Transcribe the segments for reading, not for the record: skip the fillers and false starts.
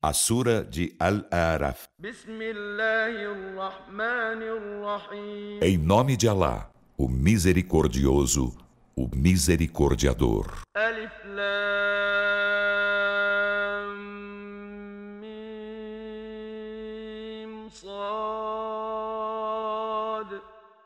A Sura de Al-A'raf. Em nome de Alá, o Misericordioso, o Misericordiador. Alif Lam Mim Sad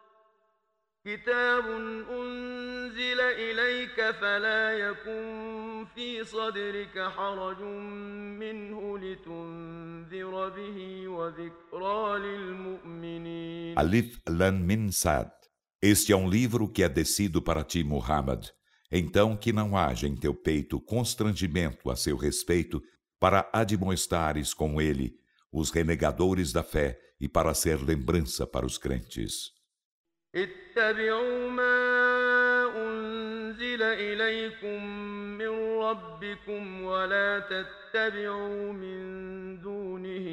كتاب أنزل إليك فلا يكن في صدرك حرج منه لتنذر به وذكرى للمؤمنين. Alif Lam Mim Sad. Este é um livro que é descido para ti, Muhammad. Então que não haja em teu peito constrangimento a seu respeito, para admoestares com ele os renegadores da fé e para ser lembrança para os crentes. اتبعوا ما أنزل إليكم من ربكم ولا تتبعوا من دونه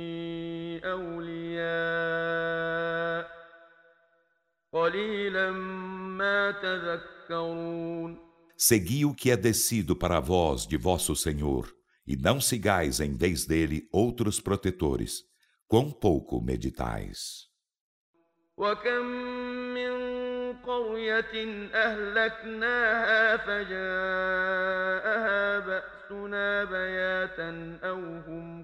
أولياء قليلا ما تذكرون. Segui o que é descido para vós de vosso Senhor, e não sigais em vez dele outros protetores. Quão pouco meditais. وكم من قرية أهلكناها فجاءها بأسنا بياتا أو هم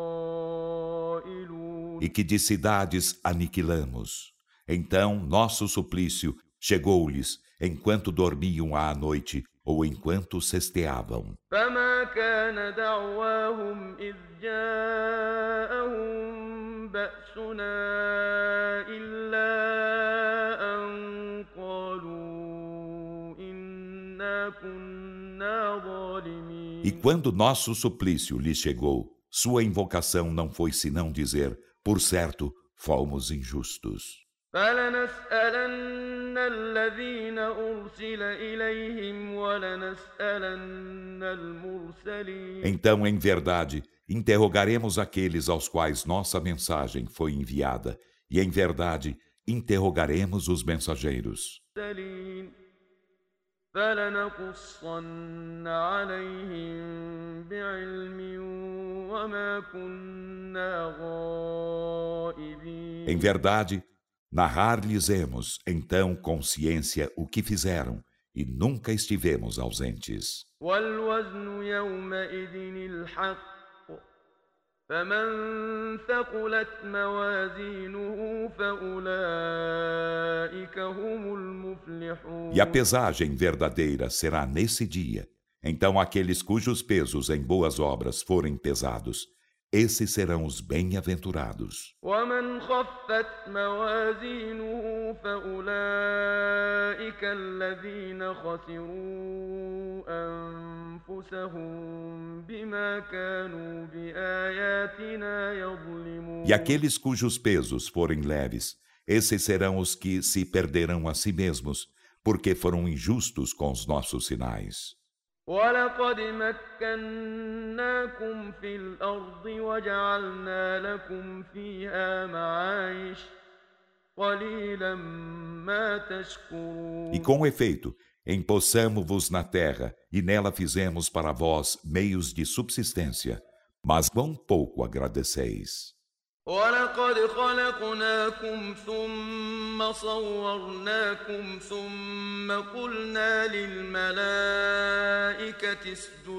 قائلون. E que de cidades aniquilamos. Então nosso suplício chegou-lhes enquanto dormiam à noite ou enquanto cesteavam. فما كان دعواهم إذ جاءهم بأسنا إلا أن قالوا إنا كنا ظالمين. E quando nosso suplício lhes chegou, sua invocação não foi senão dizer: por certo, fomos injustos. فلنسألن الذين أرسل إليهم ولنسألن المرسلين. Então, em verdade, interrogaremos aqueles aos quais nossa mensagem foi enviada, e em verdade, interrogaremos os mensageiros. فلنقصن عليهم بعلم وما كنا غائبين. Em verdade, narrar-lhes-emos, então, com ciência o que fizeram, e nunca estivemos ausentes. والوزن يومئذ الحق فمن ثقلت موازينه فأولئك هم المفلحون. E a pesagem verdadeira será nesse dia. Então aqueles cujos pesos em boas obras forem pesados, esses serão os bem-aventurados. ومن خفت موازينه فأولئك الذين خسروا أنفسهم بما كانوا بآياتنا يظلمون. E aqueles cujos pesos forem leves, esses serão os que se perderão a si mesmos, porque foram injustos com os nossos sinais. ولقد مكناكم في الأرض وجعلنا لكم فيها معايش قليلا ما تشكرون. E com efeito, empossamo-vos na terra, e nela fizemos para vós meios de subsistência, mas quão pouco agradeceis. ولقد خلقناكم ثم صورناكم ثم قلنا للملائكة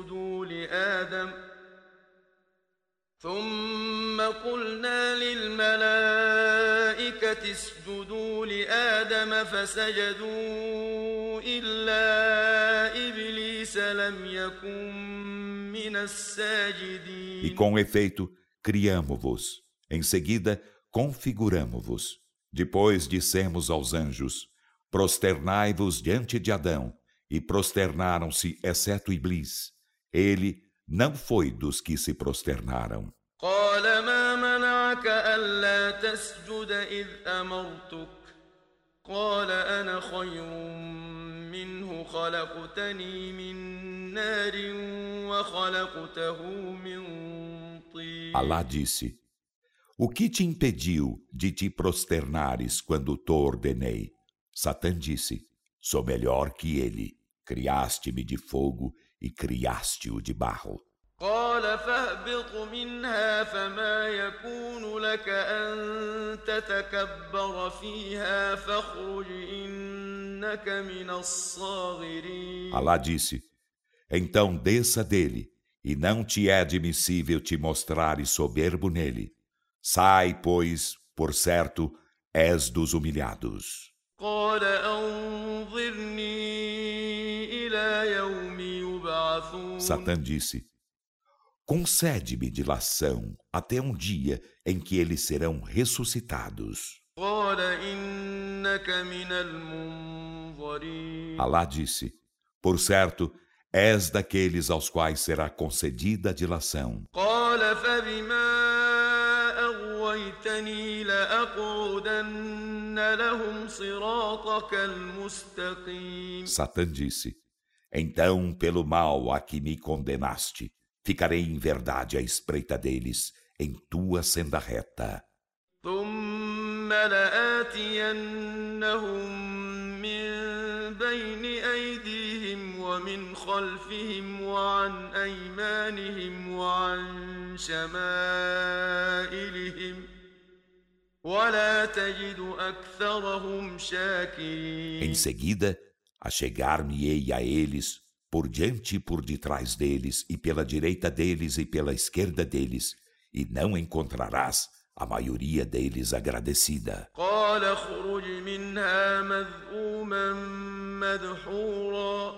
اسجدوا لآدم فسجدوا إلا إبليس لم يكن من الساجدين. E com efeito, criamo-vos. Em seguida, configuramo-vos. Depois dissemos aos anjos: prosternai-vos diante de Adão. E prosternaram-se, exceto Iblis. Ele não foi dos que se prosternaram. قال ما منعك ألا تسجد إذ أمرتك قال أنا خير منه خلقتني من نار وخلقته من طين. Alá disse: o que te impediu de te prosternares quando te ordenei? Satã disse: sou melhor que ele. Criaste-me de fogo e criaste-o de barro. قال قال فاهبط منها فما يكون لك أن تتكبر فيها فاخرج إنك من الصاغرين. Alá disse: então desça dele, e não te é admissível te mostrares soberbo nele. Sai, pois, por certo, és dos humilhados. قال أنظرني إلى يوم يبعثون. Satã disse: concede-me dilação até um dia em que eles serão ressuscitados. قال إنك من المنظرين. Alá disse: por certo, és daqueles aos quais será concedida a dilação. قال فبما أغويتني لأقعدن لهم صراطك المستقيم. Satã disse: então, pelo mal a que me condenaste, ficarei em verdade à espreita deles, em tua senda reta. ثم لآتينهم من بين أيديهم ومن خلفهم وعن أيمانهم وعن شمائلهم ولا تجد أكثرهم شاكرين. Em seguida, achegar-me-ei a eles, por diante e por detrás deles, e pela direita deles e pela esquerda deles, e não encontrarás a maioria deles agradecida. قال اخرج منها مذءوما مدحورا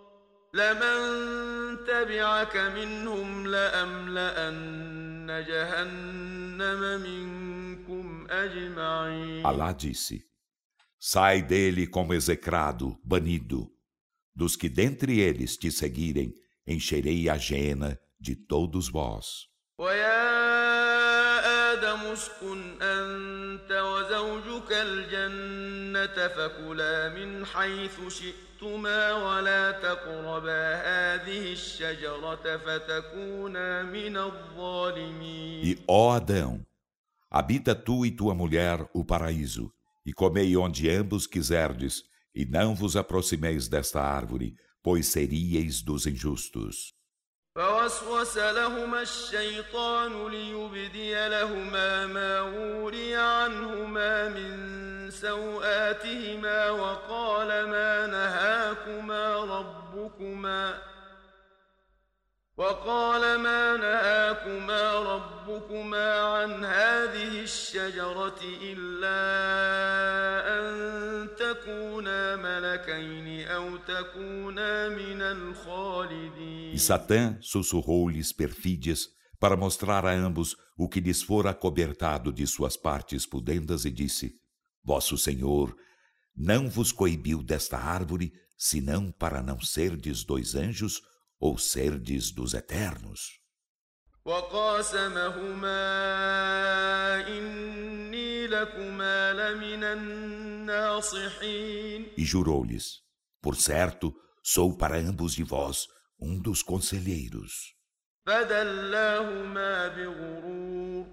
لمن تبعك منهم لأملأن جهنم منكم أجمعين. Alá disse: sai dele como execrado, banido. Dos que dentre eles te seguirem, encherei a Geena de todos vós. اسكن أنت وزوجك الجنة فكلا من حيث شئتما ولا تقربا هذه الشجرة فتكونا من الظالمين. E, ó Adão, habita tu e tua mulher o paraíso, e comei onde ambos quiserdes, e não vos aproximeis desta árvore, pois seríeis dos injustos. فوسوس لهما الشيطان ليبدي لهما ما وري عنهما من سوآتهما وقال ما نهاكما ربكما عن هذه الشجرة إلا أن تكونا ملكين أو تكونا من الخالدين. E Satã sussurrou-lhes perfídias para mostrar a ambos o que lhes fora acobertado de suas partes pudendas e disse: Vosso Senhor não vos coibiu desta árvore, senão para não serdes dois anjos ou serdes dos eternos. وقاسمهما إني لكما لمن الناصحين. E jurou-lhes: Por certo, sou para ambos de vós dos conselheiros. فدلاهما بغرور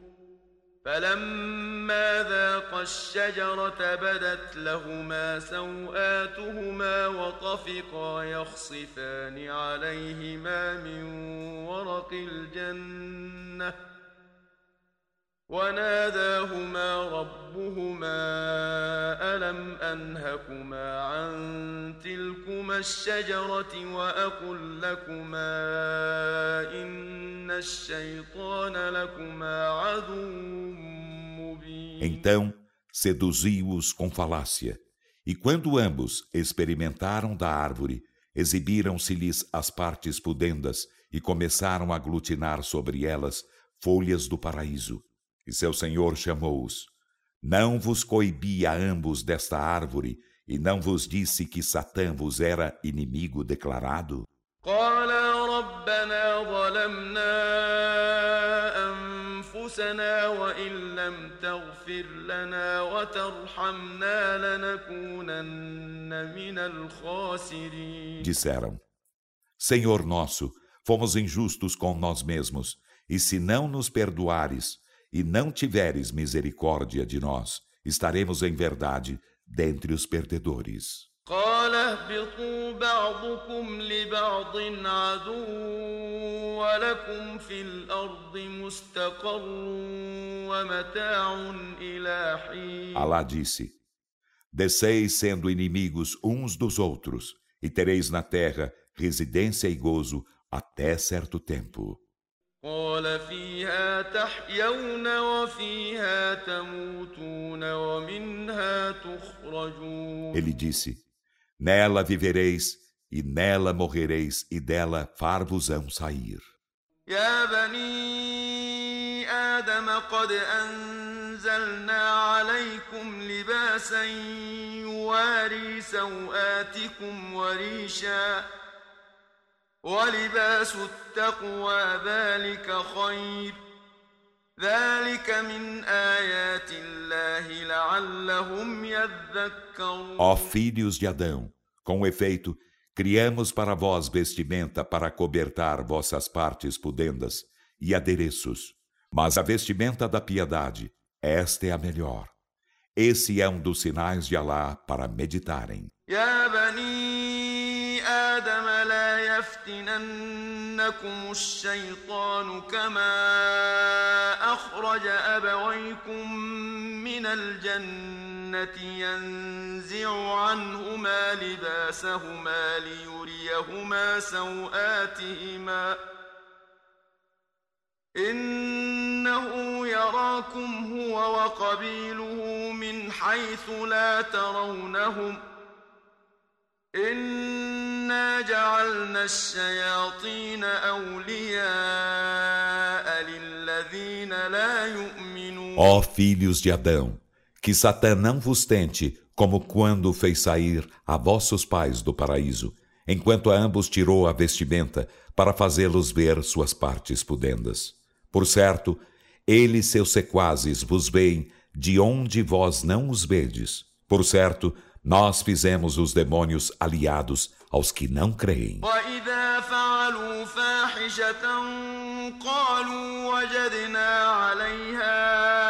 فلما ذاقا الشجرة بدت لهما سوآتهما وطفقا يخصفان عليهما من ورق الجنة وناداهما ربهما ألم أنهكما عن تلكما الشجرة وأقل لكما إن الشيطان لكما عدو مبين. Então seduziu-os com falácia, e quando ambos experimentaram da árvore, exibiram-se-lhes as partes pudendas e começaram a aglutinar sobre elas folhas do paraíso. E seu Senhor chamou-os: Não vos coibi a ambos desta árvore, e não vos disse que Satã vos era inimigo declarado? قالا ربنا ظلمنا أنفسنا وإن لم تغفر لنا وترحمنا لنكونن من الخاسرين. Disseram: Senhor nosso, fomos injustos com nós mesmos, e se não nos perdoares e não tiveres misericórdia de nós, estaremos em verdade dentre os perdedores. قال اهبطوا بعضكم لبعض عدو ولكم في الأرض مستقر ومتاع إلى حين. Alá disse: Desceis sendo inimigos uns dos outros, e tereis na terra residência e gozo até certo tempo. قال فيها تحيون وفيها تموتون ومنها تخرجون. Ele disse: Nela vivereis, e nela morrereis, e dela far-vos-ão sair. يا بني آدم قد أنزلنا عليكم لباسا يواري سوآتكم وريشا ولباس التقوى ذلك خير ذلك من آيات الله لعلهم يذكرون. Ó filhos de Adão, com efeito, criamos para vós vestimenta para cobertar vossas partes pudendas e adereços, mas a vestimenta da piedade, esta é a melhor. Esse é um dos sinais de Alá para meditarem. يا بني آدم لا يفتننكم الشيطان كما أخرج أبويكم من الجنة ينزع عنهما لباسهما ليريهما سوآتهما إنه يراكم هو وقبيله من حيث لا ترونهم إنا جعلنا الشياطين أولياء للذين لا يؤمنون. Ó filhos de Adão, que Satã não vos tente, como quando fez sair a vossos pais do paraíso, enquanto a ambos tirou a vestimenta para fazê-los ver suas partes pudendas. Por certo, ele e seus sequazes vos veem de onde vós não os vedes. Por certo, nós fizemos os demônios aliados aos que não creem. وَإِذَا فَعَلُوا فَاحِشَةً قَالُوا وَجَدْنَا عَلَيْهَا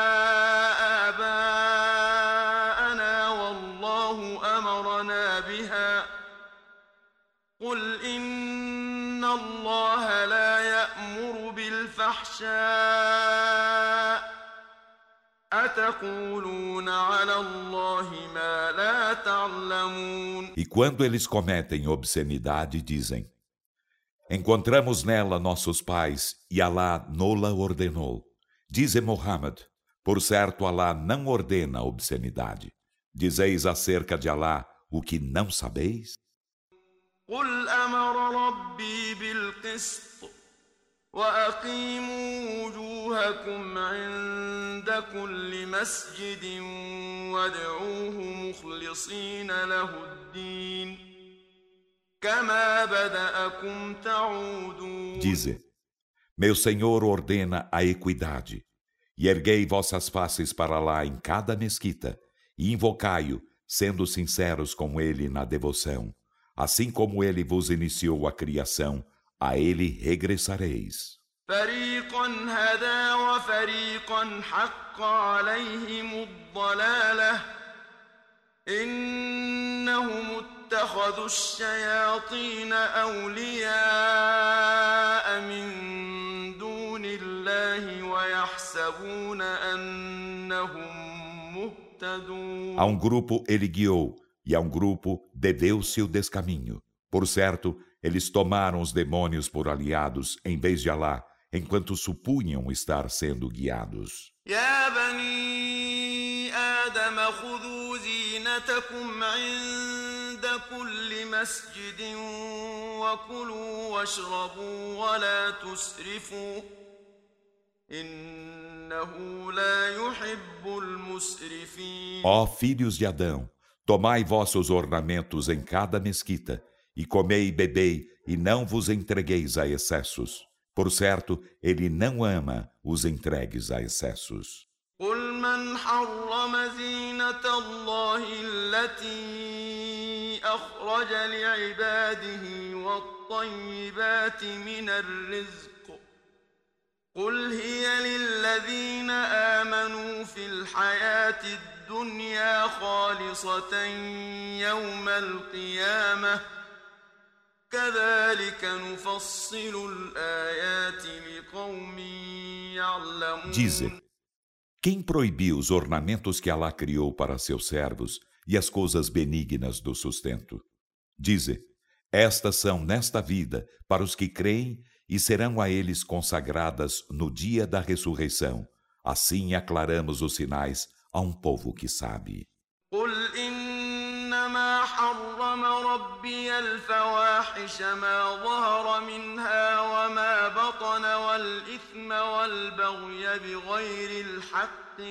آبَاءَنَا وَاللَّهُ أَمَرَنَا بِهَا قُلْ إِنَّ اللَّهَ لَا يَأْمُرُ بِالْفَحْشَاءِ أَتَقُولُونَ عَلَى اللَّهِ مَا لَا تَعْلَمُونَ. E quando eles cometem obscenidade, dizem: Encontramos nela nossos pais e Alá nola ordenou. Dize Muhammad: Por certo, Alá não ordena a obscenidade. Dizeis acerca de Alá o que não sabeis? قُلْ أَمَرَ رَبِّي بِالْقِسْطِ وَأَقِيمُوا وُجُوهَكُمْ عِندَ كُلِّ مَسْجِدٍ وَادْعُوهُ مُخْلِصِينَ لَهُ الدِّينَ كَمَا بَدَأَكُمْ تَعُودُونَ. Dize: Meu Senhor ordena a equidade, e erguei vossas faces para lá em cada mesquita, e invocai-o, sendo sinceros com ele na devoção. Assim como ele vos iniciou a criação, a ele regressareis. فَرِيقًا هَدَى وَفَرِيقًا حَقَّ عَلَيْهِمُ الضَّلَالَةُ إِنَّهُمُ اتَّخَذُوا الشَّيَاطِينَ أَوْلِيَاءَ مِن دُونِ اللَّهِ وَيَحْسَبُونَ أَنَّهُم مُّهْتَدُونَ. A um grupo ele guiou, e a um grupo deveu-se o descaminho. Por certo, eles tomaram os demônios por aliados em vez de Alá, enquanto supunham estar sendo guiados. يا بني آدم خذوا زينتكم عند كل مسجد وكلوا واشربوا ولا تسرفوا إنه لا يحب المسرفين. Ó filhos de Adão, tomai vossos ornamentos em cada mesquita, e comei e bebei, e não vos entregueis a excessos. Por certo, ele não ama os entregues a excessos. قل من حرم زينة الله التي أخرج لعباده والطيبات من الرزق قل هي للذين آمنوا في الحياة الدنيا خالصة يوم القيامة كذلك نفصل الآيات لقوم يعلمون. Dize: quem proibiu os ornamentos que Alá criou para seus servos e as coisas benignas do sustento? Dize: estas são nesta vida para os que creem e serão a eles consagradas no dia da ressurreição. Assim aclaramos os sinais a um povo que sabe. قل إنما حرم ربي الفواحش ما ظهر منها وما بطن والإثم والبغي بغير الحق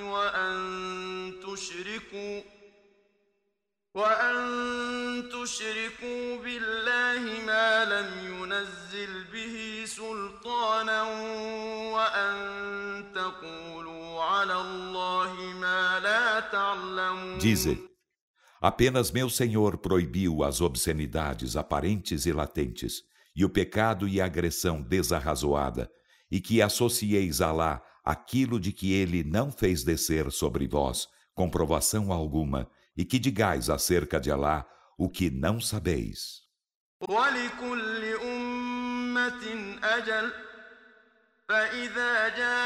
وأن تشركوا بالله ما لم ينزل به سلطانا وأن تقولوا على الله ما لا تعلمون. Dize: apenas meu Senhor proibiu as obscenidades aparentes e latentes, e o pecado e a agressão desarrazoada, e que associeis a Alá aquilo de que ele não fez descer sobre vós comprovação alguma, e que digais acerca de Alá o que não sabeis. ولكل أمة أجل فإذا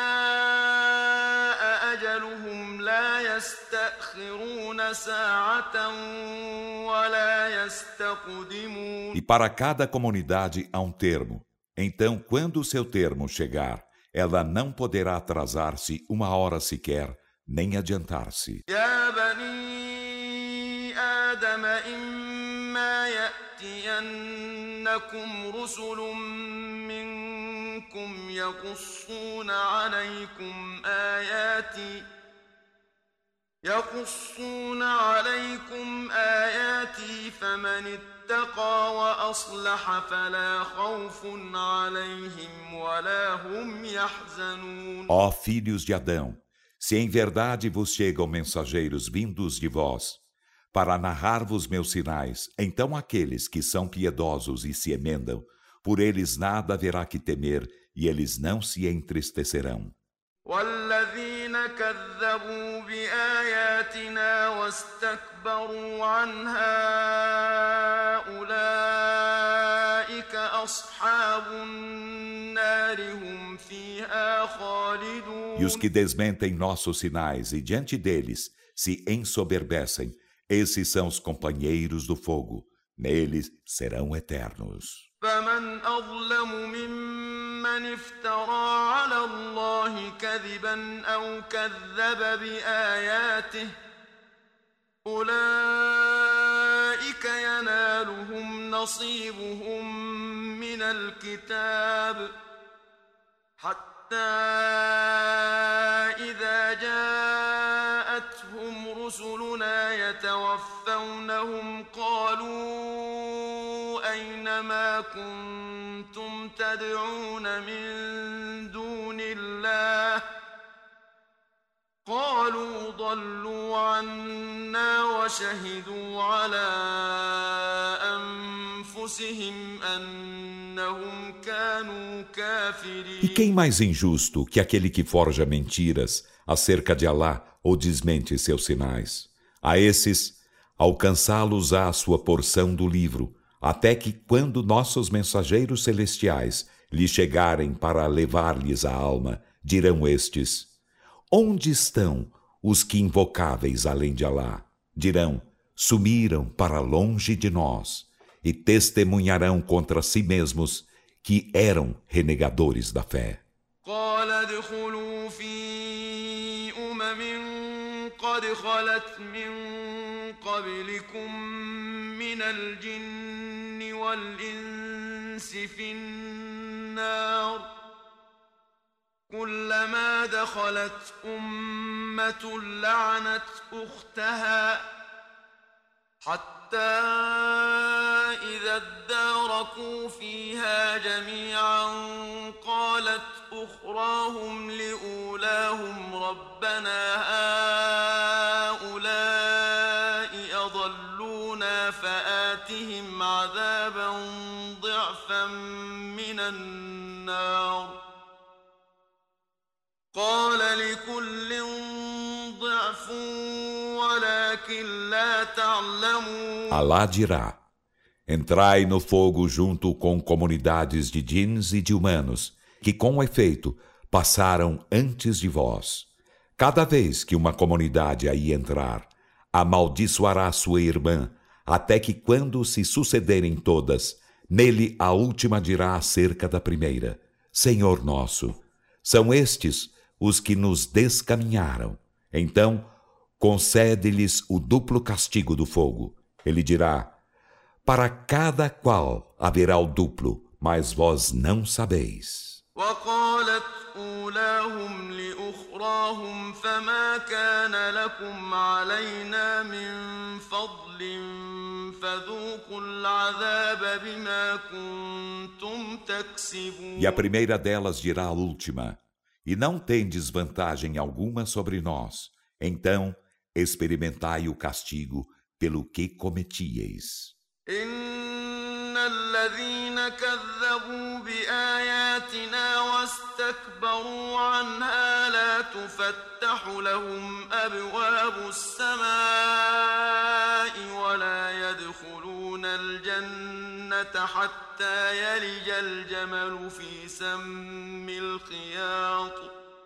جاء أجلهم لا يستأخرون ساعة ولا يستقدمون. E para cada comunidade há um termo. Então, quando o seu termo chegar, ela não poderá atrasar-se uma hora sequer, nem adiantar-se. يا بني آدم إما يأتينكم رسل منكم يقصون عليكم آياتي فمن اتقى وأصلح فلا خوف عليهم ولا هم يحزنون. Ó filhos de Adão, se em verdade vos chegam mensageiros vindos de vós, para narrar-vos meus sinais, então aqueles que são piedosos e se emendam, por eles nada haverá que temer, e eles não se entristecerão. والذين كذبوا بآياتنا واستكبروا عنها أولئك أصحاب النار هم فيها خالدون. E os que desmentem nossos sinais e diante deles se ensoberbecem, esses são os companheiros do fogo, neles serão eternos. فمن أظلم ممن افترى على الله كذبا أو كذب بآياته أولئك ينالهم نصيبهم من الكتاب حتى إذا جاءتهم رسلنا يتوفونهم قالوا أين ما كنتم تدعون من دون الله قالوا ضلوا عنا وشهدوا على أنفسهم أنهم كانوا كافرين. E quem mais injusto que aquele que forja mentiras acerca de Alá ou desmente seus sinais? A esses, alcançá-los-á a sua porção do livro, até que quando nossos mensageiros celestiais lhes chegarem para levar-lhes a alma, dirão estes: onde estão os que invocáveis além de Alá? Dirão: sumiram para longe de nós, e testemunharão contra si mesmos que eram renegadores da fé. قال ادخلوا في قد خلت من قبلكم من الجن والإنس في النار كلما دخلت أمة لعنت أختها حتى إذا اداركوا فيها جميعا قالت أخراهم لأولاهم ربنا هؤلاء أضلونا فآتهم عذابا ضعفا من النار قال لكل ضعف ولكن لا تعلمون. Alá dirá: entrai no fogo junto com comunidades de djinns e de humanos, que com efeito passaram antes de vós. Cada vez que uma comunidade aí entrar, amaldiçoará sua irmã, até que quando se sucederem todas, nele a última dirá acerca da primeira: Senhor nosso, são estes os que nos descaminharam. Então, concede-lhes o duplo castigo do fogo. Ele dirá: para cada qual haverá o duplo, mas vós não sabeis. وقالت أولاهم لأخراهم فما كان لكم علينا من فضل فذوقوا العذاب بما كنتم تكسبون. E a primeira delas dirá à última: e não tendes vantagem alguma sobre nós, então experimentai o castigo pelo que cometieis. إن الذين كذبوا بآياتنا واستكبروا عنها لا تفتح لهم أبواب السماء ولا يدخلون الجنة حتى يلج الجمل في سم الخياط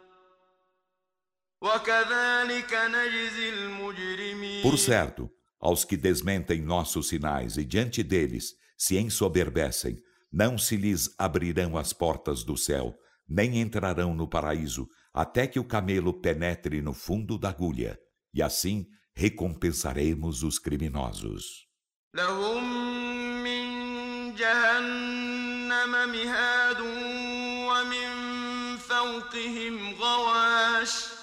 وكذلك نجزي المجرمين. Por certo, aos que desmentem nossos sinais e diante deles se ensoberbecem, não se lhes abrirão as portas do céu, nem entrarão no paraíso, até que o camelo penetre no fundo da agulha, e assim recompensaremos os criminosos. لهم من جهنم مهاد ومن فوقهم غواش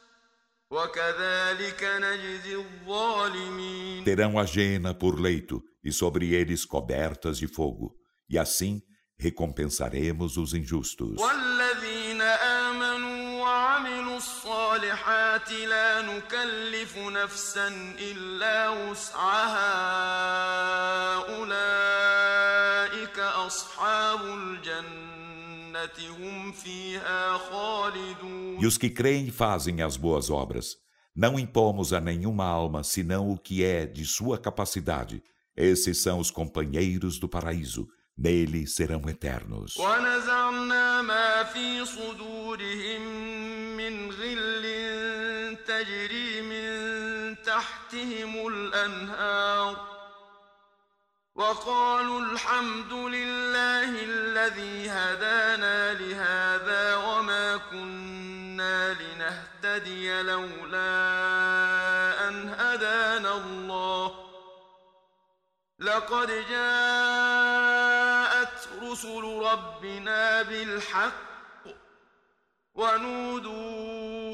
وكذلك نجزي الظالمين. Terão a jena por leito e sobre eles cobertas de fogo, e assim recompensaremos os injustos. والذين آمنوا وعملوا الصالحات لا نكلف نفسا إلا وسعها أولئك أصحاب الجنة هم فيها خالدون. E os que creem e fazem as boas obras, não impomos a nenhuma alma senão o que é de sua capacidade. Esses são os companheiros do paraíso, nele serão eternos. ونزعنا ما في صدورهم من غل تجري من تحتهم الأنهار وقالوا الحمد لله الذي هدانا لهذا وما كنا لنهتدي لولا أن هدانا الله لقد جاءت رسل ربنا بالحق ونودوا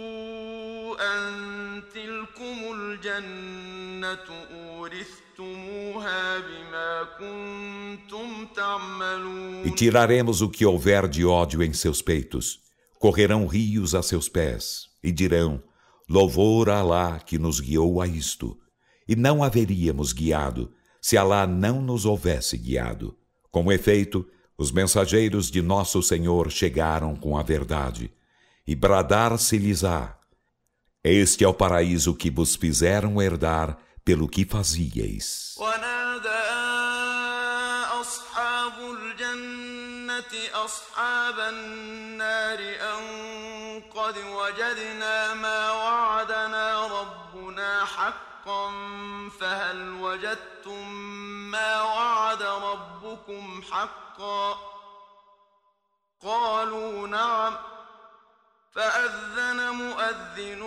أن تلكم الجنة أورثتموها بما كنتم تعملون. E tiraremos o que houver de ódio em seus peitos. Correrão rios a seus pés, e dirão: louvor a Alá que nos guiou a isto. E não haveríamos guiado, se Alá não nos houvesse guiado. Com efeito, os mensageiros de nosso Senhor chegaram com a verdade, e bradar-se-lhes-á: este é o paraíso que vos fizeram herdar pelo que fazieis. أصحاب الجنة أصحاب النار أن قد وجدنا ما وعدنا ربنا حقا فهل وجدتم ما وعد ربكم حقا قالوا نعم فأذن مؤذن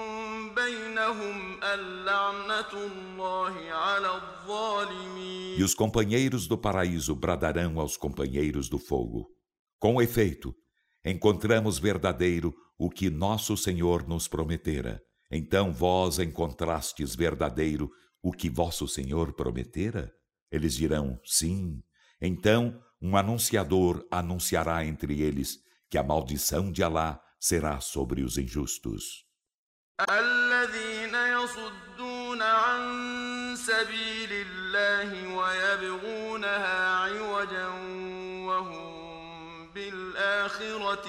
بينهم اللعنة الله على الظالمين. E os companheiros do paraíso bradarão aos companheiros do fogo: com efeito, encontramos verdadeiro o que nosso Senhor nos prometera. Então vós encontrastes verdadeiro o que vosso Senhor prometera? Eles dirão: sim. Então um anunciador anunciará entre eles que a maldição de Alá será sobre os injustos. الذين يصدون عن سبيل الله ويبغونها عوجا وهم بالآخرة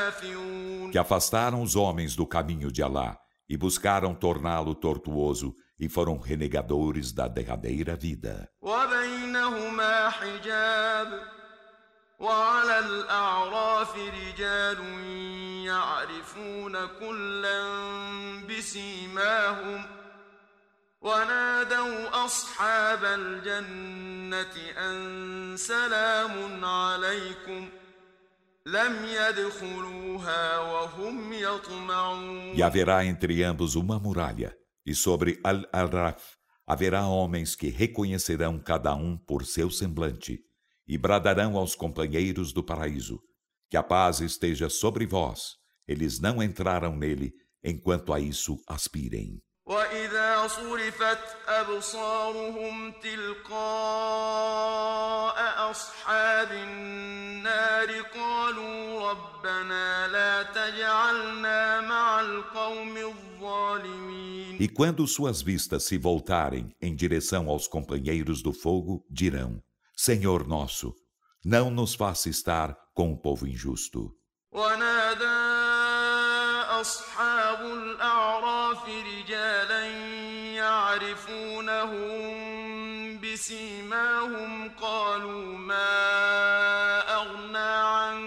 كافرون. Que afastaram os homens do caminho de Alá e buscaram torná-lo tortuoso e foram renegadores da derradeira vida. وبينهما حجاب وعلى الأعراف رجال يعرفون كلا بسيماهم ونادوا أصحاب الجنة أن سلام عليكم لم يدخلوها وهم يطمعون. E haverá entre ambos uma muralha, e sobre Al-Araf haverá homens que reconhecerão cada um por seu semblante, e bradarão aos companheiros do paraíso, que a paz esteja sobre vós. Eles não entraram nele, enquanto a isso aspirem. وإذا صرفت أبصارهم تلقاء أصحاب النار قالوا ربنا لا تجعلنا مع القوم الظالمين. E quando suas vistas se voltarem em direção aos companheiros do fogo, dirão: Senhor nosso, não nos faça estar com o povo injusto. ونادى أصحاب الأعراف رجالا يعرفونهم بسيماهم قالوا ما أغنى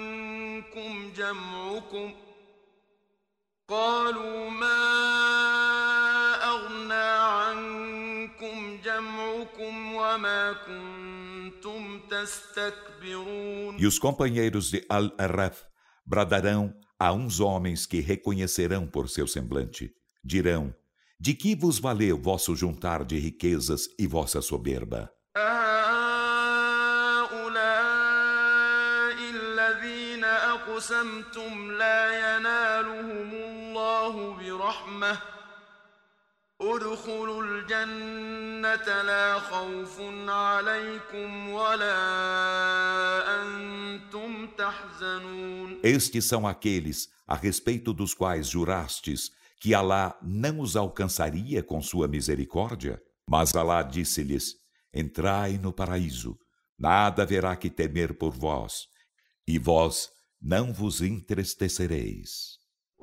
عنكم جمعكم وما كنتم تستكبرون. E os companheiros de Al-Araf bradarão a uns homens que reconhecerão por seu semblante. Dirão: de que vos valeu vosso juntar de riquezas e vossa soberba? أهؤلاء الذين أقسمتم لا ينالهم الله برحمة ادخلوا الجنة لا خوف عليكم ولا أنتم تحزنون. Estes são aqueles a respeito dos quais jurastes que Alá não os alcançaria com sua misericórdia. Mas Alá disse-lhes: entrai no paraíso, nada haverá que temer por vós, e vós não vos entristecereis.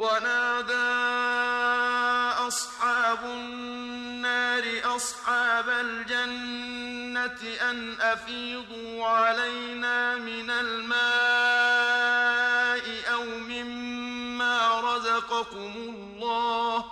أصحاب النار أصحاب الجنة أن أفيضوا علينا من الماء أو مما رزقكم الله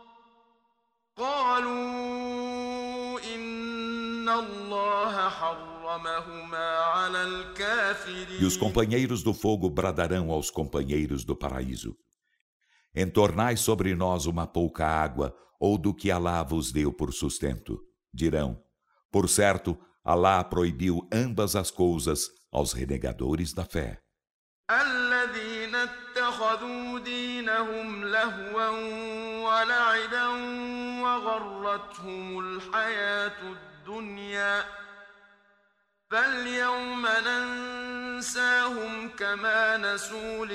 قالوا إن الله حرمهما على الكافرين. E os companheiros do fogo bradarão aos companheiros do paraíso: entornai sobre nós uma pouca água, ou do que Alá vos deu por sustento. Dirão: por certo, Alá proibiu ambas as coisas aos renegadores da fé. الذين اتخذوا دينهم لهوا ولعبا وغرتهم الحياة الدنيا فاليوم ننساهم كما نسوا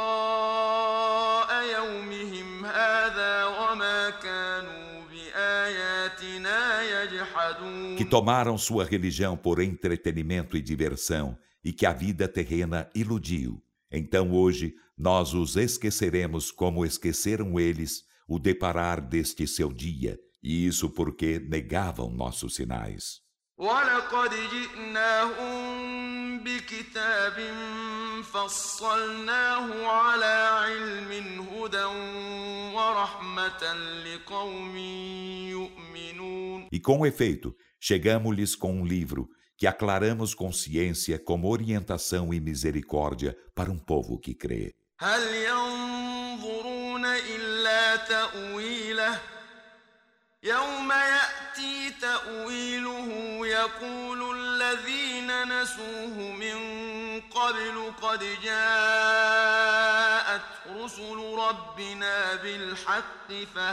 لقاء يومهم هذا وما كانوا بآياتنا يجحدون. Que tomaram sua religião por entretenimento e diversão, e que a vida terrena iludiu. Então hoje nós os esqueceremos como esqueceram eles o deparar deste seu dia, e isso porque negavam nossos sinais. وَلَقَدْ جِئْنَاهُمْ بِكِتَابٍ فَصَّلْنَاهُ عَلَى عِلْمٍ هُدًى وَرَحْمَةً لِقَوْمٍ يُؤْمِنُونَ. E com efeito, chegamo-lhes com um livro que aclaramos com ciência como orientação e misericórdia para um povo que crê. هَلْ يَنظُرُونَ إِلَّا تَأْوِيلَهُ يَوْمَ يَأْتِي تَأْوِيلُهُ يَقُولُ الَّذِينَ نَسُوهُ مِن قَبْلُ قَدْ جَاءَتْ رُسُلُ رَبِّنَا بِالْحَقِّ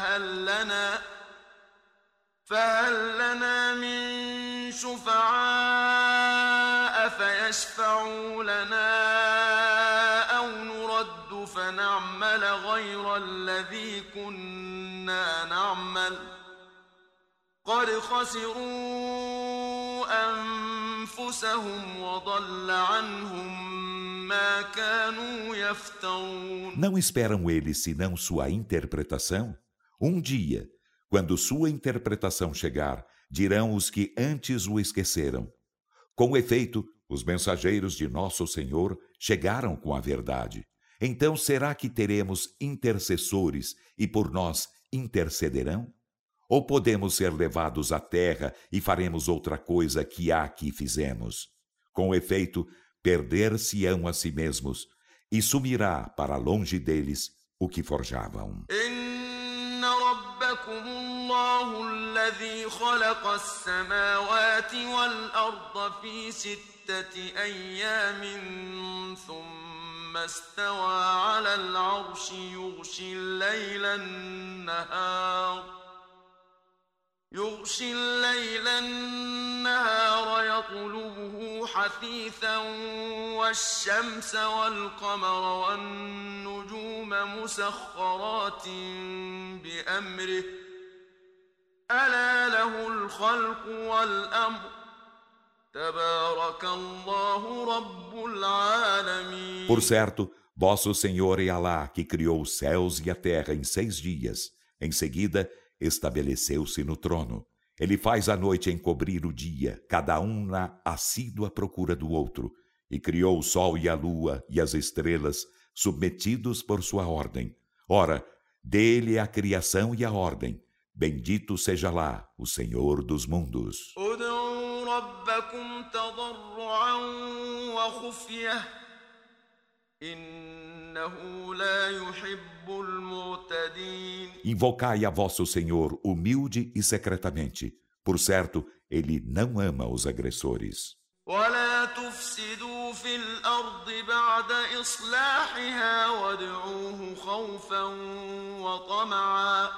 فهل لنا من شفعاء فيشفعوا لنا أو نرد فنعمل غير الذي كنا نعمل قد خسروا أنفسهم وضل عنهم ما كانوا يفترون. Não esperam eles senão sua interpretação? Um dia, Quando sua interpretação chegar, dirão os que antes o esqueceram: com efeito, os mensageiros de nosso Senhor chegaram com a verdade. Então será que teremos intercessores e por nós intercederão? Ou podemos ser levados à terra e faremos outra coisa que há que fizemos? Com efeito, perder-se-ão a si mesmos e sumirá para longe deles o que forjavam. إن ربكم الله الذي خلق السماوات والأرض في 6 أيام ثم استوى على العرش يغشي الليل النهار يطلبه حثيثا والشمس والقمر والنجوم مسخرات بأمره ألا له الخلق والأمر تبارك الله رب العالمين. Por certo, vosso Senhor é Alá, que criou os céus e a terra em 6 dias. Em seguida, estabeleceu-se no trono. Ele faz a noite encobrir o dia, cada um na assídua procura do outro, e criou o sol e a lua e as estrelas, submetidos por sua ordem. Ora, dele é a criação e a ordem. Bendito seja lá o Senhor dos mundos. ادعوا ربكم تضرعا وخفية إنه لا يحب المعتدين. Invocai a vosso Senhor humilde e secretamente. Por certo, ele não ama os agressores. ولا تفسدوا في الأرض بعد إصلاحها وادعوه خوفا وطمعا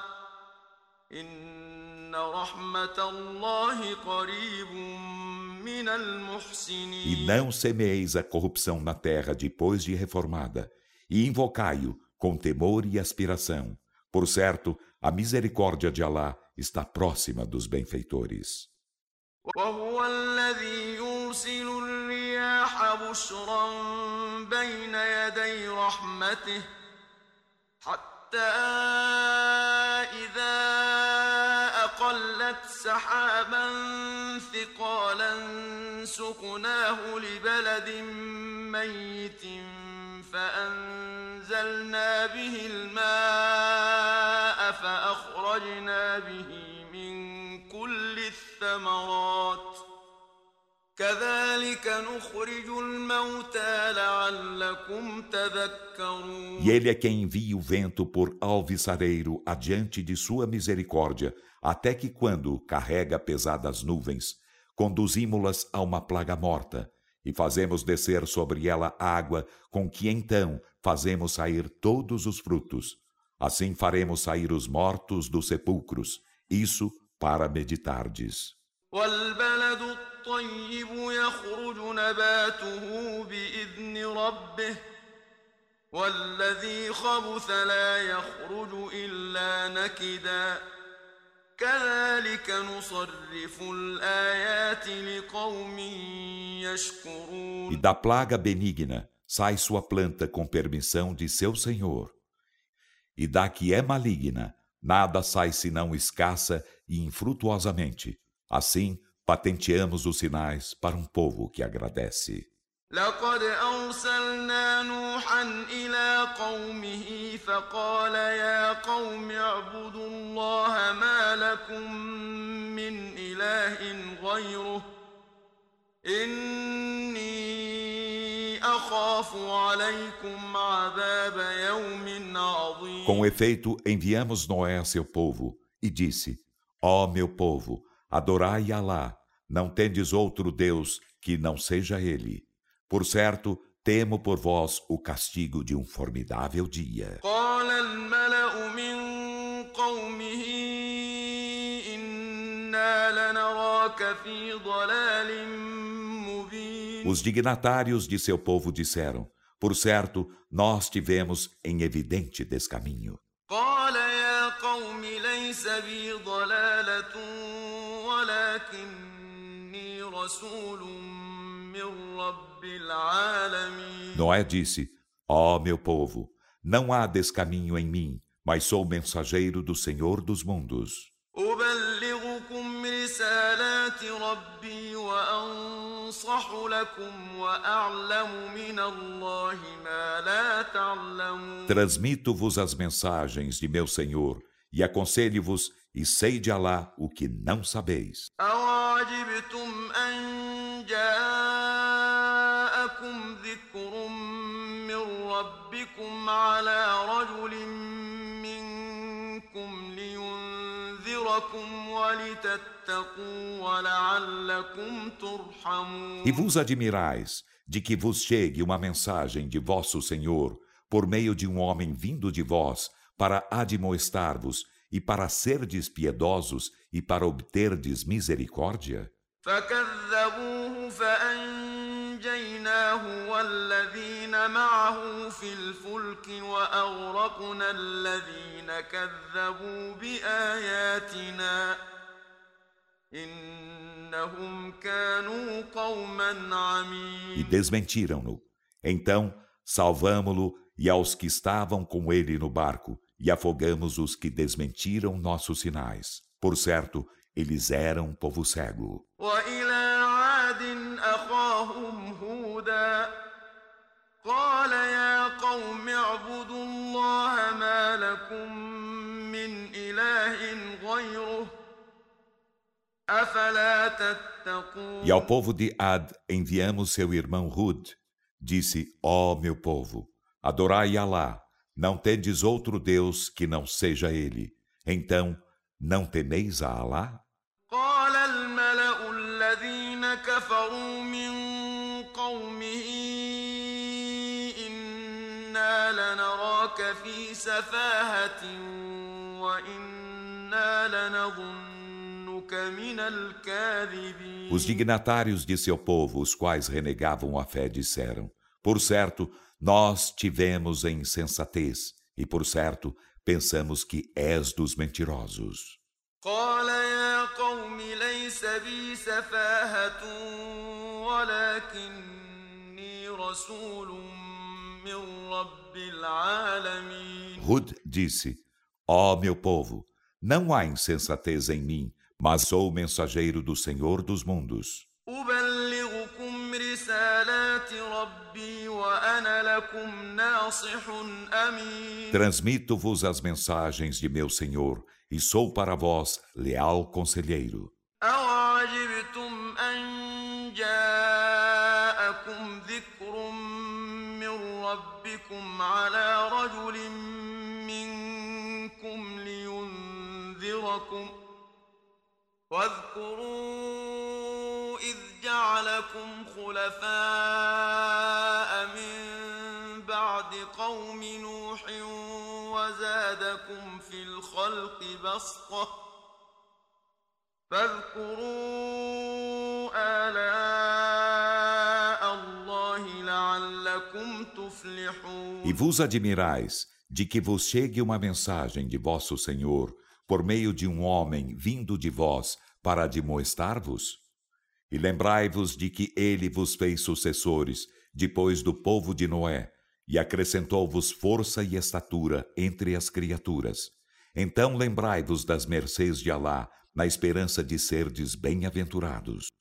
إن رحمة الله قريب من المحسنين. E não semeis a corrupção na terra depois de reformada, e invocai-o com temor e aspiração. Por certo, a misericórdia de Alá está próxima dos benfeitores. وهو الذي يرسل الرياح بشرا بين يدي رحمته حتى إذا أقلت سحابا ثقالا سقناه لبلد ميت فأنزلنا به الماء فأخرجنا به من كل الثمرات كذلك نخرج الموتى لعلكم تذكرون. E ele é quem envia o vento por alviçareiro adiante de sua misericórdia, até que quando carrega pesadas nuvens, conduzimo-las a uma plaga morta, e fazemos descer sobre ela água, com que então fazemos sair todos os frutos. Assim faremos sair os mortos dos sepulcros, isso para meditardes. والبلد الطيب يخرج نباته بإذن ربه والذي خبث لا يخرج إلا نكدا كذلك نصرف الآيات لقوم يشكرون. E da plaga benigna sai sua planta com permissão de seu Senhor. E da que é maligna, nada sai senão escassa e infrutuosamente. Assim, patenteamos os sinais para um povo que agradece. لقد أرسلنا نوحا إلى قومه فقال يا قوم اعبدوا الله ما لكم من إله غيره إني أخاف عليكم عذاب يوم عظيم. Com efeito, enviamos Noé a seu povo e disse: Ó meu povo, adorai Alá, não tendes outro Deus que não seja Ele. Por certo, temo por vós o castigo de um formidável dia. قال الملأ من قومه إنا لنراك في ضلال مبين. Os dignatários de seu povo disseram: Por certo, nós tivemos em evidente descaminho. قال يا قوم ليس بي ضلالة ولكني رسول من رب العالمين. Noé disse: Ó meu povo, não há descaminho em mim, mas sou mensageiro do Senhor dos mundos. أشرح لكم وأعلم من الله ما لا تعلمون. Transmito-vos as mensagens de meu Senhor e aconselho-vos e sei de Alá o que não sabeis. أَوَعَجِبْتُمْ أَنْ جَاءَكُمْ ذِكْرٌ مِّن رَّبِّكُمْ عَلَىٰ رَجُلٍ مِّنكُمْ لِيُنذِرَكُمْ وَلِتَتَّقُوا وَلَعَلَّكُمْ تُرْحَمُونَ. E vos admirais de que vos chegue uma mensagem de vosso Senhor por meio de um homem vindo de vós para admoestar-vos e para serdes piedosos e para obterdes misericórdia? فكذبوه فأنجيناه والذين معه في الفلك وأغرقنا الذين كذبوا بآياتنا إنهم كانوا قوما E عمين. desmentiram-no. Então salvamo-lo e aos que estavam com ele no barco, e afogamos os que desmentiram nossos sinais. Por certo, eles eram povo cego. وإلى عاد أخاهم هودا قال يا قوم اعبدوا الله ما لكم من إله غيره أفلا تتقون. E ao povo de Ad enviamos seu irmão Hud. Disse: ó meu povo, adorai Alá, não tendes outro Deus que não seja Ele. Então, não temeis a Alá? قال الملأ الذين كفروا من قومه إنا لنراك في سفاهة وإنا لنظنك من الكاذبين. Os dignatários de seu povo, os quais renegavam a fé, disseram: por certo, nós tivemos em insensatez, e por certo, pensamos que és dos mentirosos. قال يا قوم ليس بي سفاهة ولكني رسول من رب العالمين. Hud disse: ó meu povo, não há insensatez em mim, mas sou mensageiro do Senhor dos mundos. أبلغكم رسالات ربي وأنا لكم ناصح أمين. Transmito-vos as mensagens de meu Senhor, e sou para vós leal conselheiro. أَوَعَجِبْتُمْ أَنْ جَاءَكُمْ ذِكْرٌ مِّن رَّبِّكُمْ عَلَىٰ رَجُلٍ مِّنكُمْ لِيُنذِرَكُمْ واذكروا إذ جعلكم خلفاء من بعد قوم نوح وزادكم في الخلق بسطة فاذكروا آلاء الله لعلكم تفلحون. E vos admirais de que vos chegue uma mensagem de vosso Senhor por meio de um homem vindo de vós para admoestar-vos? E lembrai-vos de que ele vos fez sucessores depois do povo de Noé, e acrescentou-vos força e estatura entre as criaturas. Então lembrai-vos das mercês de Alá, na esperança de serdes bem-aventurados.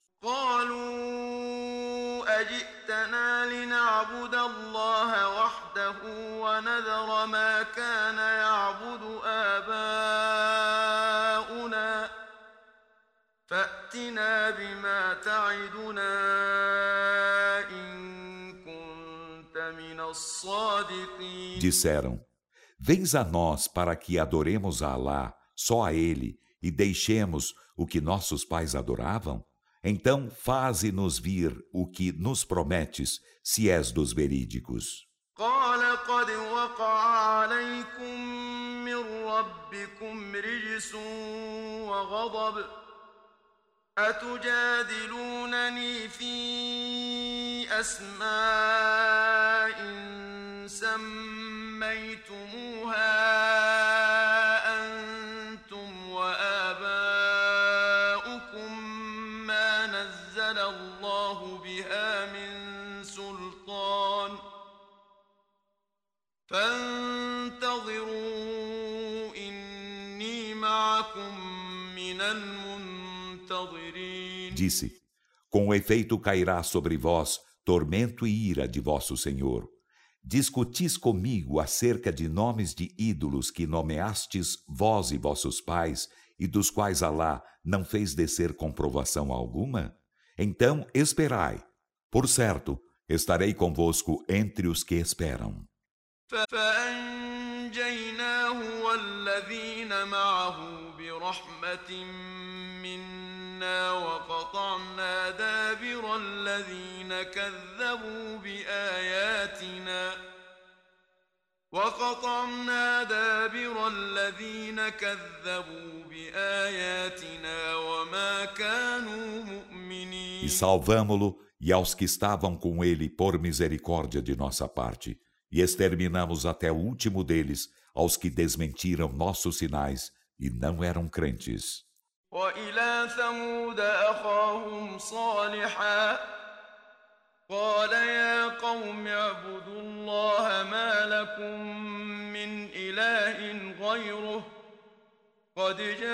أجئتنا لنعبد الله وحده ونذر ما كان يعبد آباؤنا فأتنا بما تعدنا إن كنت من الصادقين. Disseram: vens a nós para que adoremos a Alá, só a Ele, e deixemos o que nossos pais adoravam? Então faze-nos vir o que nos prometes, se és dos verídicos. قال قد وقع عليكم من ربكم رجس وغضب أتجادلونني في أسماء سميتموها أنتم وآباؤكم ما نزل الله بها من سلطان فانتظروا إني معكم من المنتظرين. Disse: Com efeito cairá sobre vós tormento e ira de vosso Senhor. Discutis comigo acerca de nomes de ídolos que nomeastes vós e vossos pais, e dos quais Alá não fez descer comprovação alguma? Então esperai. Por certo, estarei convosco entre os que esperam. فأنجيناه والذين معه برحمة منا وقطعنا دابر الذين كذبوا بآياتنا وما كانوا مؤمنين. E salvamo-lo e aos que estavam com ele por misericórdia de nossa parte, e exterminamos até o último deles, aos que desmentiram nossos sinais e não eram crentes. وإلى ثمود أخاهم صالحا قال يا قوم اعبدوا الله ما لكم من إله غيره قد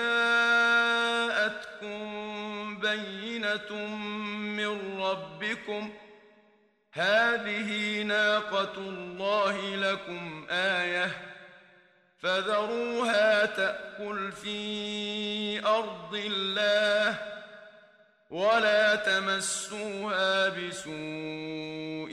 جاءتكم بينة من ربكم هذه ناقة الله لكم آية فذروها تأكل في أرض الله ولا تمسوها بسوء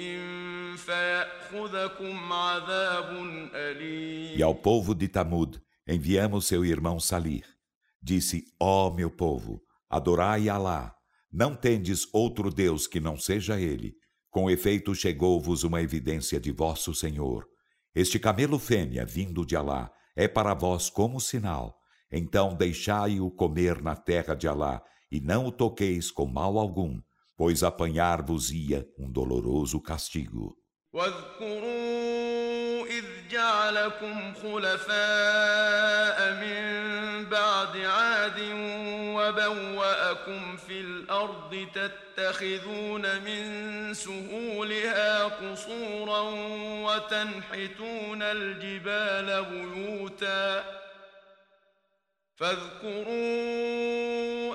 فيأخذكم عذاب أليم. E ao povo de Tamud enviamos seu irmão Salih. Disse: ó meu povo, adorai Alá. Não tendes outro Deus que não seja Ele. Com efeito chegou-vos uma evidência de vosso Senhor. Este camelo fêmea vindo de Alá é para vós como sinal. Então deixai-o comer na terra de Alá e não o toqueis com mal algum, pois apanhar-vos-ia doloroso castigo. واذكروا إذ جعلكم خلفاء من بعد عاد وبوأكم في الأرض تتخذون من سهولها قصورا وتنحتون الجبال بيوتا فاذكروا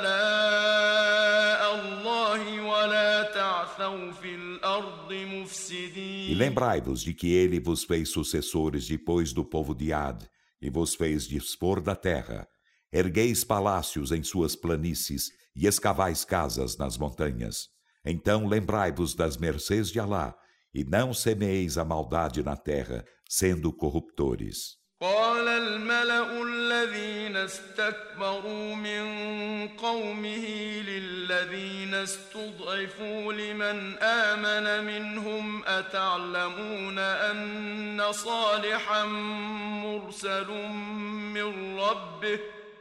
آلاء الله ولا تعثوا في الأرض مفسدين. E lembrai-vos de que ele vos fez sucessores depois do povo de Ad, e vos fez dispor da terra. Ergueis palácios em suas planícies, e escavais casas nas montanhas. Então lembrai-vos das mercês de Alá, e não semeeis a maldade na terra, sendo corruptores. قال الملأ الذين استكبروا من قومه للذين استضعفوا لمن آمن منهم أتعلمون أن صالحا مرسل من ربه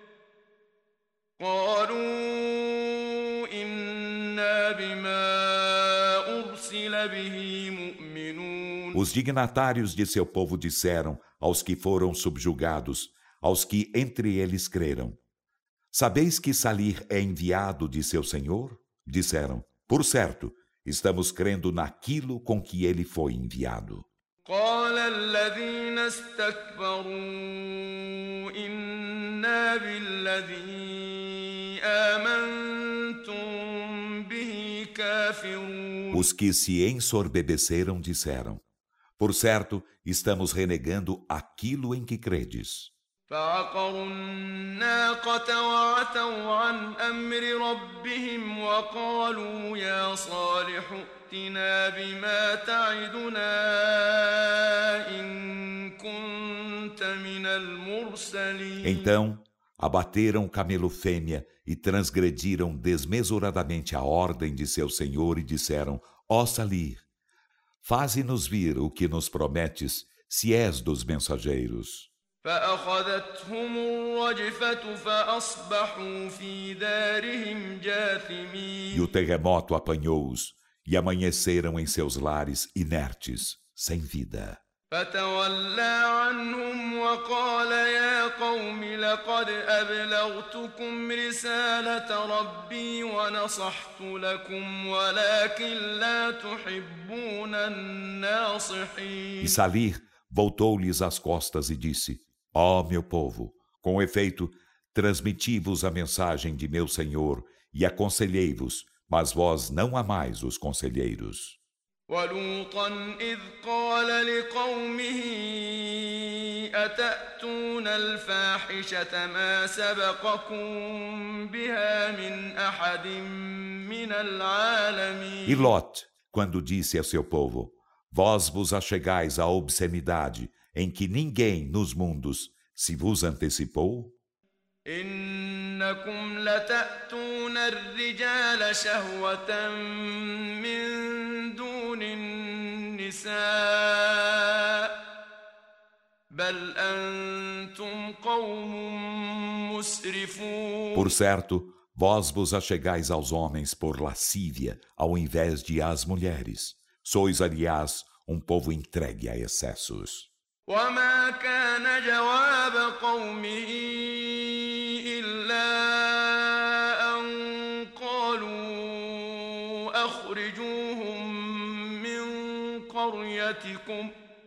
قالوا إنا بما أرسل به مؤمنون. Os dignatários de seu povo disseram aos que foram subjugados, aos que entre eles creram: sabeis que Salih é enviado de seu Senhor? Disseram: por certo, estamos crendo naquilo com que ele foi enviado. قال الذين استكبروا إنا بالذي آمنتم به كافرون. Os que se ensorbebeceram disseram: por certo, estamos renegando aquilo em que credes. فعقروا الناقة وعتوا عن أمر ربهم وقالوا يا صالح ائتنا بما تعدنا إن كنت من المرسلين. Então, abateram o camelo fêmea e transgrediram desmesuradamente a ordem de seu Senhor e disseram: ó Salih, faze-nos vir o que nos prometes, se és dos mensageiros. فأخذتهم الرجفة فأصبحوا في دارهم جاثمين. E o terremoto apanhou-os, e amanheceram em seus lares inertes, sem vida. فتولى عنهم وقال يا قوم لقد أبلغتكم رسالة ربي ونصحت لكم ولكن لا تحبون الناصحين. E Salih voltou-lhes as costas e disse: ó meu povo, com efeito, transmiti-vos a mensagem de meu Senhor e aconselhei-vos, mas vós não amais os conselheiros. ولوطا إذ قال لقومه أتأتون الفاحشة ما سبقكم بها من أحد من العالمين. E Lot, quando disse a seu povo: Vós vos achegais à obscenidade em que ninguém nos mundos se vos antecipou? إنكم لتأتون الرجال شهوة من دون النساء بل أنتم قوم مسرفون. Por certo, vós vos achegais aos homens por lascívia, ao invés de às mulheres. Sois, aliás, um povo entregue a excessos. وما كان جواب قومه إلا أن قالوا أخرجوهم من قريتكم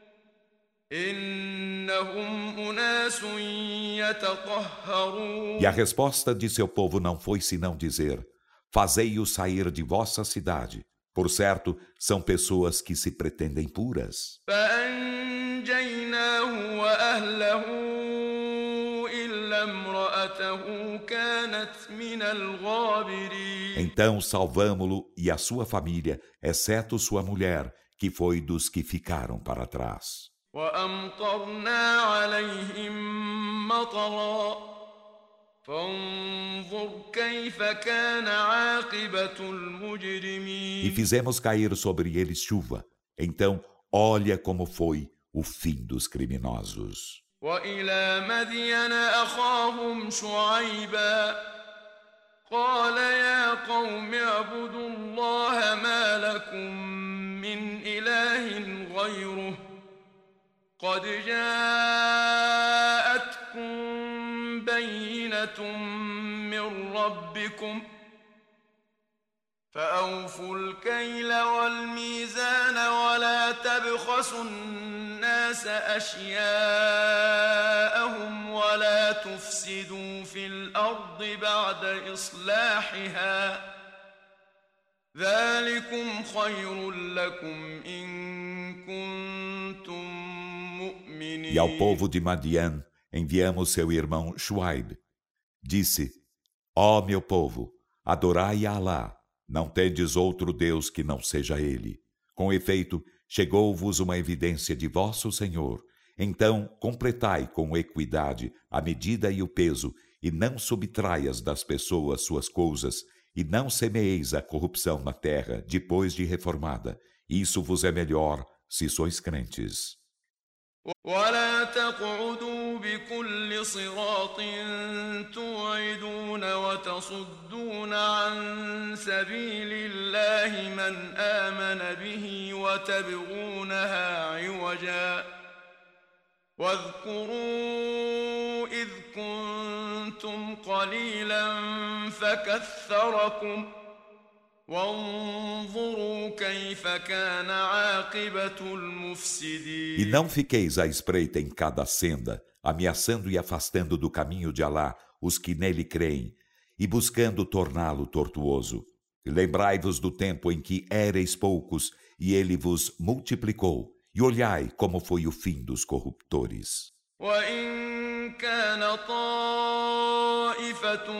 إنهم أناس يتطهرون. E a resposta de seu povo não foi senão dizer: Fazei-os sair de vossa cidade. Por certo, são pessoas que se pretendem puras. فأنجيناه وأهله إلا امرأته كانت من الغابرين. Então salvamo-lo e a sua família, exceto sua mulher, que foi dos que ficaram para trás. وأمطرنا عليهم مطرا فانظر كيف كان عاقبة المجرمين. E fizemos cair sobre eles chuva. Então, olha como foi o fim dos criminosos. وإلى مدين أخاهم شعيبا قال يا قوم اعبدوا الله ما لكم من إله غيره قد جاءتكم بينة من ربكم فأوفوا الكيل والميزان ولا تبخسوا الناس أشياءهم ولا تفسدوا في الأرض بعد إصلاحها ذلكم خير لكم إن كنتم مؤمنين. E ao povo de Madian enviamos seu irmão Shuaib. Disse: Ó meu povo, adorai a Alá, não tendes outro Deus que não seja Ele. Com efeito, chegou-vos uma evidência de vosso Senhor. Então, completai com equidade a medida e o peso, e não subtraias das pessoas suas coisas, e não semeeis a corrupção na terra depois de reformada. Isso vos é melhor se sois crentes. ولا تقعدوا بكل صراط توعدون وتصدون عن سبيل الله من آمن به وتبغونها عوجا واذكروا إذ كنتم قليلا فكثركم وانظروا كيف كان عاقبة المفسدين. E não fiqueis à espreita em cada senda, ameaçando e afastando do caminho de Alá os que nele creem, e buscando torná-lo tortuoso. E lembrai-vos do tempo em que éreis poucos, e ele vos multiplicou, e olhai como foi o fim dos corruptores. وإن كان طائفة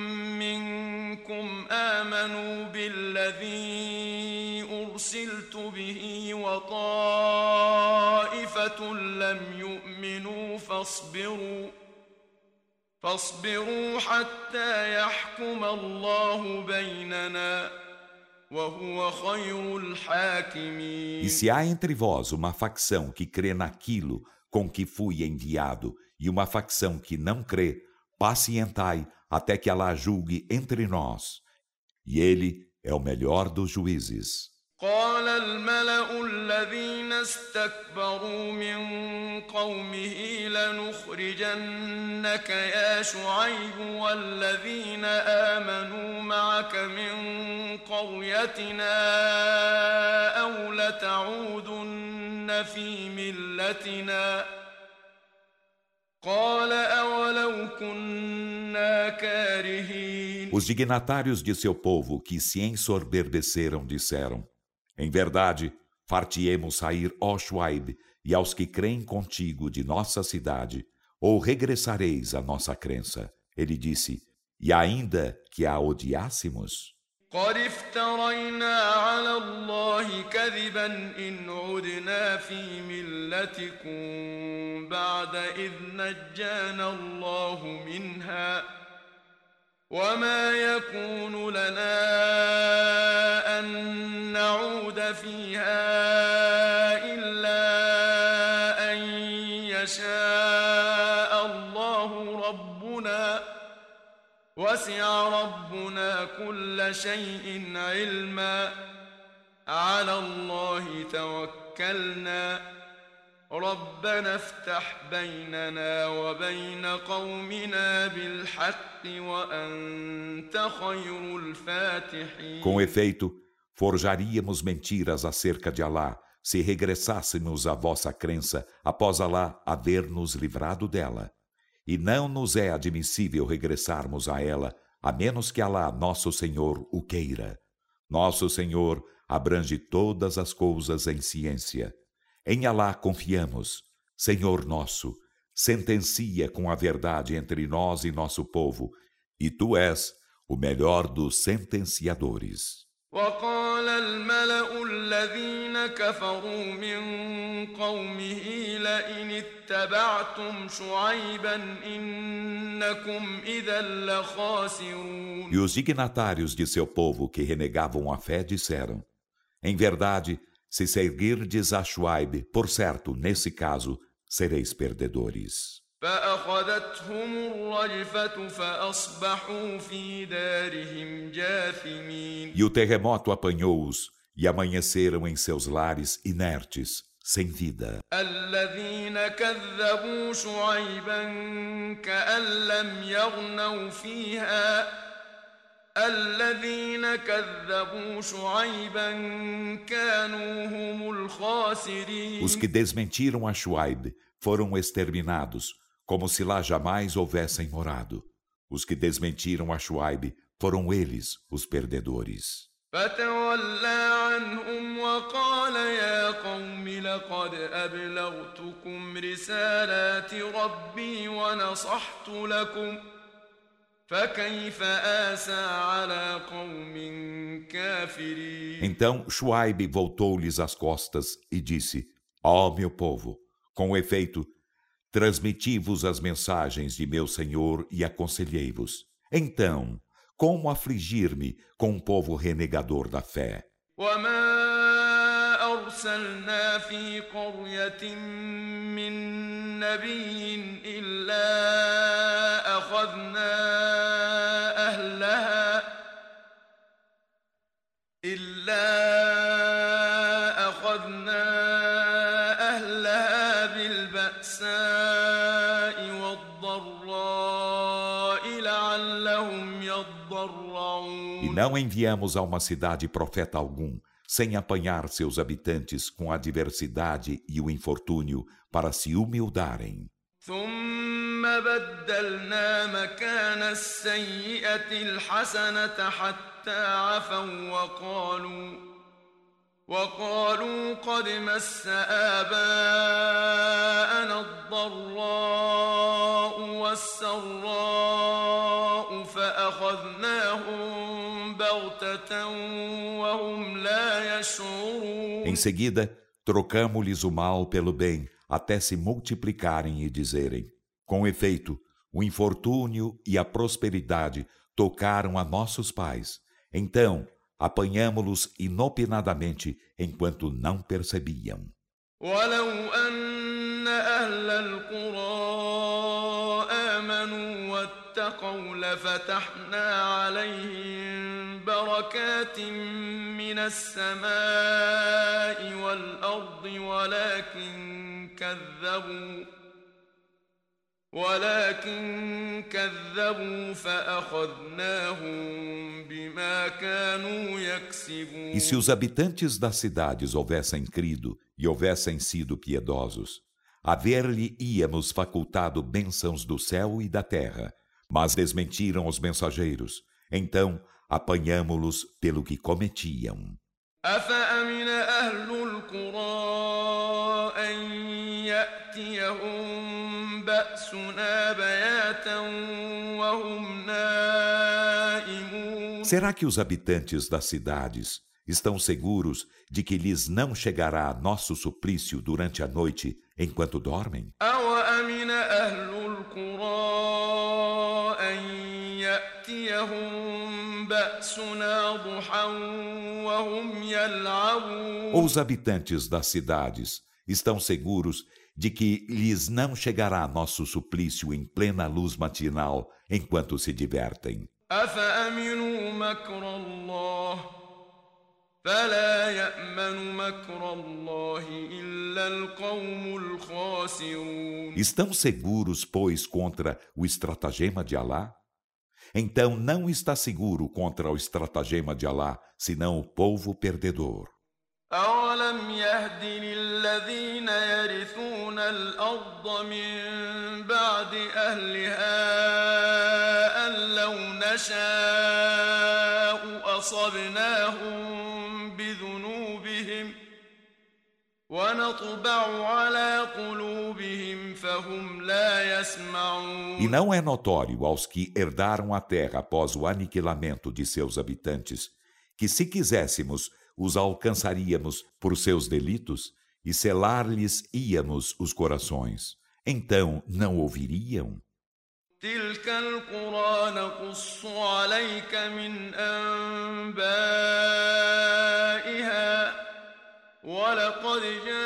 منكم آمنوا بالذي أرسلت به وطائفة لم يؤمنوا فاصبروا حتى يحكم الله بيننا وهو خير الحاكمين. E se há entre vós uma facção que crê naquilo com que fui enviado, e uma facção que não crê, pacientai até que Alá julgue entre nós. E ele é o melhor dos juízes. قال الملأ الذين استكبروا من قومه لنخرجنك يا شعيب والذين آمنوا معك من قريتنا أو لتعودن في ملتنا قال أولو كنا كارهين. Os dignatários de seu povo que se ensoberbeceram disseram: Em verdade, far-te-emos sair, ó Shuaib, e aos que creem contigo de nossa cidade, ou regressareis à nossa crença. Ele disse: E ainda que a odiássemos? قد افترينا على الله كذبا إن عدنا في ملتكم بعد إذ نجانا الله منها وما يكون لنا أن نعود فيها إلا أن يشاء الله ربنا وسع ربنا كل شيء علما على الله توكلنا ربنا افتح بيننا وبين قومنا بالحق وأنت خير الفاتحين. Com efeito, forjaríamos mentiras acerca de Alá, se regressássemos à vossa crença após Alá haver nos livrado dela. E não nos é admissível regressarmos a ela, a menos que Alá, nosso Senhor, o queira. Nosso Senhor abrange todas as coisas em ciência. Em Alá confiamos. Senhor nosso, sentencia com a verdade entre nós e nosso povo, e Tu és o melhor dos sentenciadores. وقال الملأ الذين كفروا من قومه لئن اتبعتم شعيبا إنكم إذا لخاسرون. E os dignatários de seu povo que renegavam a fé disseram: Em verdade, se seguirdes a Shuaib, por certo, nesse caso, sereis perdedores. فأخذتهم الرجفة فأصبحوا في دارهم جاثمين. E o terremoto apanhou-os e amanheceram em seus lares inertes, sem vida. الذين كذبوا شعيبا كأن لم يغنوا فيها الذين كذبوا شعيبا كانوا هم الخاسرين. Os que desmentiram a Shuaib foram exterminados, como se lá jamais houvessem morado. Os que desmentiram a Shuaib foram eles os perdedores. فتولى عنهم وقال يا قوم لقد أبلغتكم رسالات ربي ونصحت لكم فكيف آسى على قوم كافرين. Então Shuaib voltou-lhes as costas e disse: Ó meu povo, com efeito, transmiti-vos as mensagens de meu Senhor e aconselhei-vos. Então, como afligir-me com um povo renegador da fé? وما أرسلنا في قرية من نبي إلا أخذنا أهلها بالبأساء والضراء لعلهم يضرعون. E não enviamos a uma cidade profeta algum, sem apanhar seus habitantes com a adversidade e o infortúnio, para se humildarem. ثم بدلنا مكان السيئة الحسنة حتى عفوا وقالوا قد مس آباءنا الضراء والسراء فأخذناهم بغتة وهم لا يشعرون. Em seguida, trocamo-lhes o mal pelo bem, até se multiplicarem e dizerem: Com efeito, o infortúnio e a prosperidade tocaram a nossos pais. Então, apanhamo-los inopinadamente, enquanto não percebiam. ولو أن أهل القرى آمنوا واتقوا لفتحنا عليهم بركات من السماء والأرض ولكن كذبوا فأخذناهم بما كانوا يكسبون. E se os habitantes das cidades houvessem crido e houvessem sido piedosos, haver-lhe-íamos facultado bênçãos do céu e da terra, mas desmentiram os mensageiros, Então apanhamo-los pelo que cometiam. أفأمن أهل القرى أن يأتيهم بأسنا بياتا وهم نائمون Será que os habitantes das cidades estão seguros de que lhes não chegará nosso suplício durante a noite enquanto dormem? أوأمن أهل القرى أن يأتيهم بأسنا ضحى وهم يلعبون Ou os habitantes das cidades estão seguros de que lhes não chegará nosso suplício em plena luz matinal enquanto se divertem? أفأمنوا مكر الله فلا يأمن مكر الله إلا القوم الخاسرون Estão seguros, pois, contra o estratagema de Alá? Então não está seguro contra o estratagema de Alá, senão o povo perdedor. أولم يهد للذين يرثون الأرض من بعد أهلها أن لو نشاء أصبناهم بذنوبهم ونطبع على قلوبهم فهم لا يسمعون E não é notório aos que herdaram a terra após o aniquilamento de seus habitantes, que se quiséssemos, os alcançaríamos por seus delitos e selar-lhes íamos os corações. Então não ouviriam? تلك القرى نقص عليك من أنبائها ولقد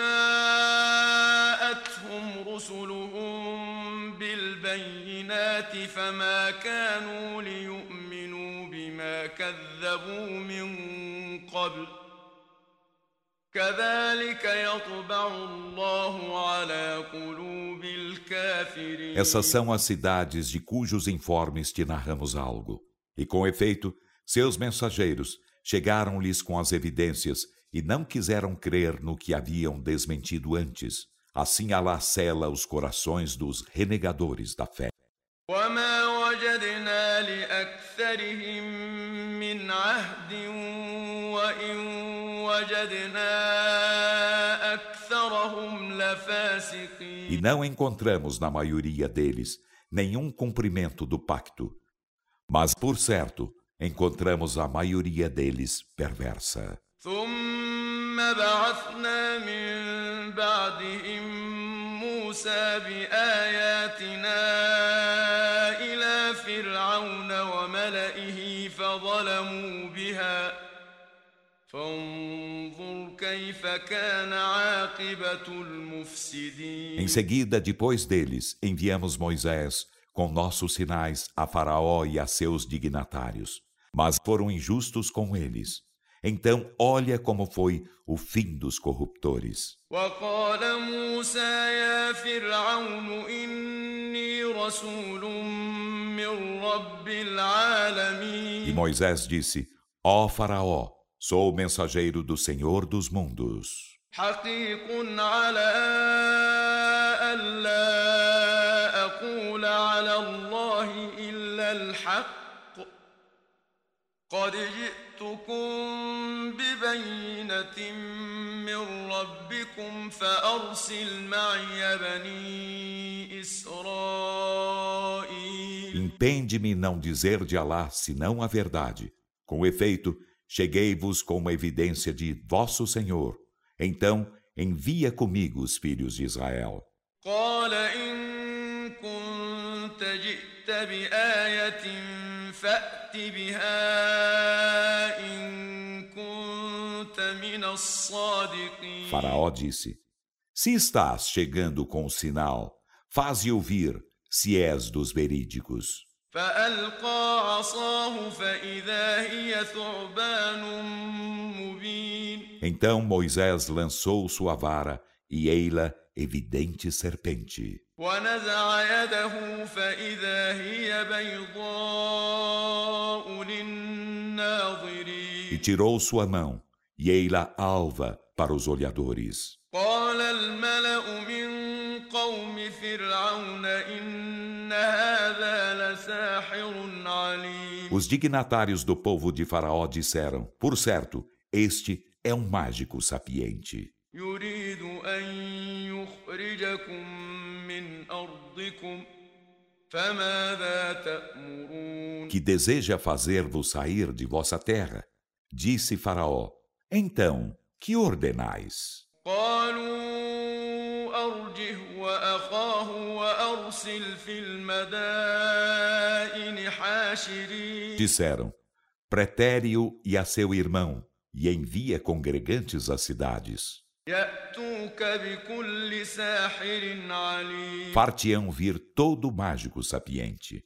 جاءتهم رسلهم بالبينات فما كانوا ليؤمنوا بما كذبوا من قبل كذلك يطبع الله على قلوب الكافرين Essas são as cidades de cujos informes te narramos algo. E com efeito, seus mensageiros chegaram-lhes com as evidências e não quiseram crer no que haviam desmentido antes. Assim Alá sela os corações dos renegadores da fé. وما وجدنا لأكثرهم من عهد وإن وجدنا أكثرهم لفاسقين E não encontramos na maioria deles nenhum cumprimento do pacto. Mas, por certo, encontramos a maioria deles perversa. ثم بعثنا من بعدهم موسى بآياتنا إلى فرعون وملئه فظلموا بها فانظر كيف كان عاقبة المفسدين Em seguida, depois deles, enviamos Moisés com nossos sinais a Faraó e a seus dignatários. Mas foram injustos com eles. Então, olha como foi o fim dos corruptores. وقال موسى يا فرعون إني رسول من رب E العالمين Moisés disse: Ó Faraó, sou o mensageiro do Senhor dos mundos. حقيق على ألا أقول على الله إلا الحق قد جئتكم ببينة من ربكم فأرسل معي بني إسرائيل Impende-me não dizer de Alá senão a verdade. Com efeito, cheguei-vos com uma evidência de vosso Senhor. Então, envia comigo os filhos de Israel. قال إن كنت جئت بآية فأت بها إن كنت من الصادقين Faraó disse: Se estás chegando com o sinal, faze ouvir, se és dos verídicos. فألقى عصاه فإذا هي ثعبان مبين Então Moisés lançou sua vara, e ei-la evidente serpente. ونزع يده فإذا هي بيضاء E للناظرين tirou sua mão, e ei-la alva para os olhadores. قال الملأ من قوم فرعون إن هذا لساحر عليم Os dignatários do povo de Faraó disseram: por certo, este é um mágico sapiente, يريد أن يخرجكم من أرضكم فماذا تأمرون que deseja fazer-vos sair de vossa terra. Disse Faraó: então, que ordenais? قالوا أرجه وأخاه وأرسل في المدائن حاشرين Disseram: pretere-o e a seu irmão, e envia congregantes às cidades. يأتوك بكل ساحر عليم Far-te-ão vir todo mágico sapiente.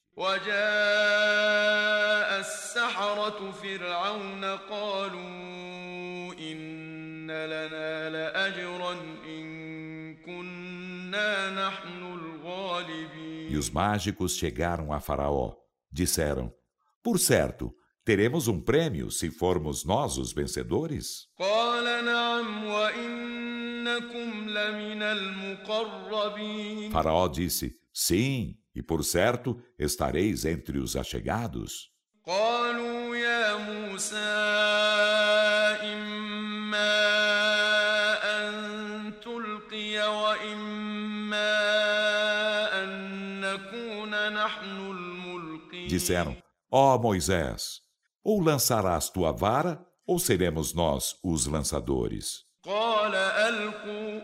وجاء السحرة فرعون قالوا إن لنا لأجرا إن كنا نحن الغالبين E os mágicos chegaram a Faraó. Disseram: por certo, teremos um prêmio se formos nós os vencedores? قال نعم وإنكم لمن المقربين Faraó disse: sim, e por certo estareis entre os achegados. قالوا يا موسى إما أن تلقي وإما أن نكون نحن الملقين Disseram: ó Moisés, ou lançarás tua vara, ou seremos nós os lançadores. قال ألقوا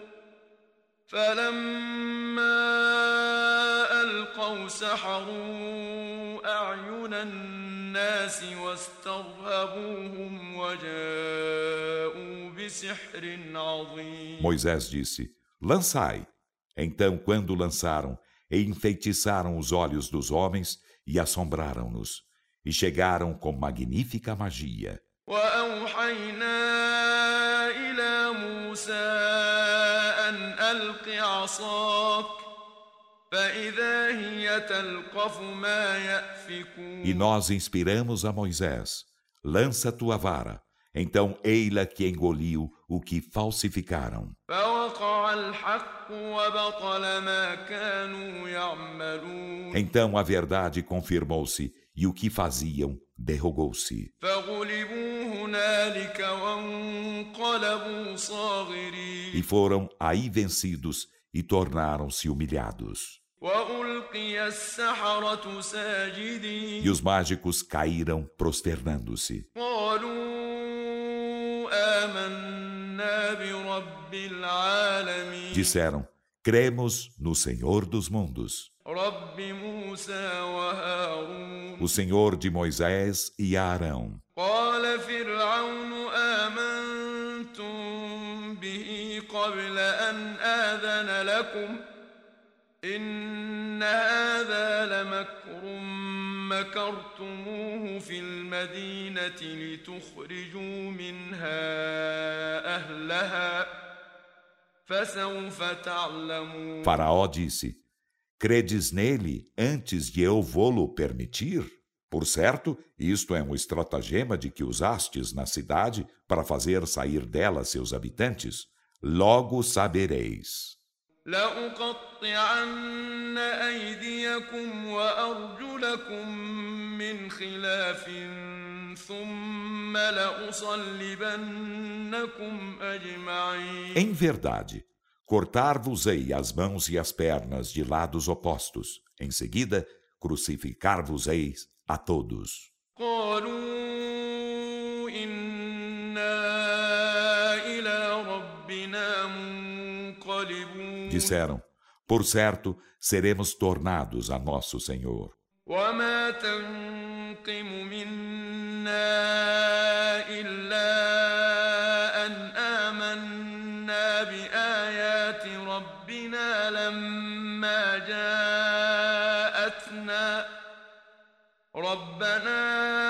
فلما ألقوا سحروا أعين الناس واسترهبوهم وجاءوا بسحر عظيم Moisés disse: lançai. Então, quando lançaram, enfeitiçaram os olhos dos homens e assombraram-nos, e chegaram com magnífica magia. وأوحينا إلى موسى أن ألق عصاك فإذا هي تلقف ما يأفكون E nós inspiramos a Moisés: lança tua vara. Então, ei-la que engoliu o que falsificaram. فوقع الحق وبطل ما كانوا يعملون Então a verdade confirmou-se, e o que faziam derrogou-se. فغلبوا هنالك وانقلبوا صاغرين E foram aí vencidos e tornaram-se humilhados. وألقي السحرة ساجدين E os mágicos caíram prosternando-se. قالوا آمنا برب العالمين Disseram: cremos no Senhor dos mundos, رب موسى وهارون o Senhor de Moisés e Arão. قال فرعون آمنتم به قبل أن آذن لكم إن هذا لمكر مكرتموه في المدينة لتخرجوا منها أهلها فسوف تعلمون Faraó disse: credes nele antes de eu vô-lo permitir? Por certo, isto é um estratagema de que usastes na cidade para fazer sair dela seus habitantes. Logo sabereis. لأقطعن أيديكم وأرجلكم من خلاف ثم لأصلبنكم أجمعين Em verdade, cortar-vos-ei as mãos e as pernas de lados opostos. Em seguida, crucificar-vos-eis a todos. قالوا إنا إلى ربنا منقلبون Disseram: por certo, seremos tornados a nosso Senhor. وما تنقم منا إلا أن آمنا بآيات ربنا لما جاءتنا ربنا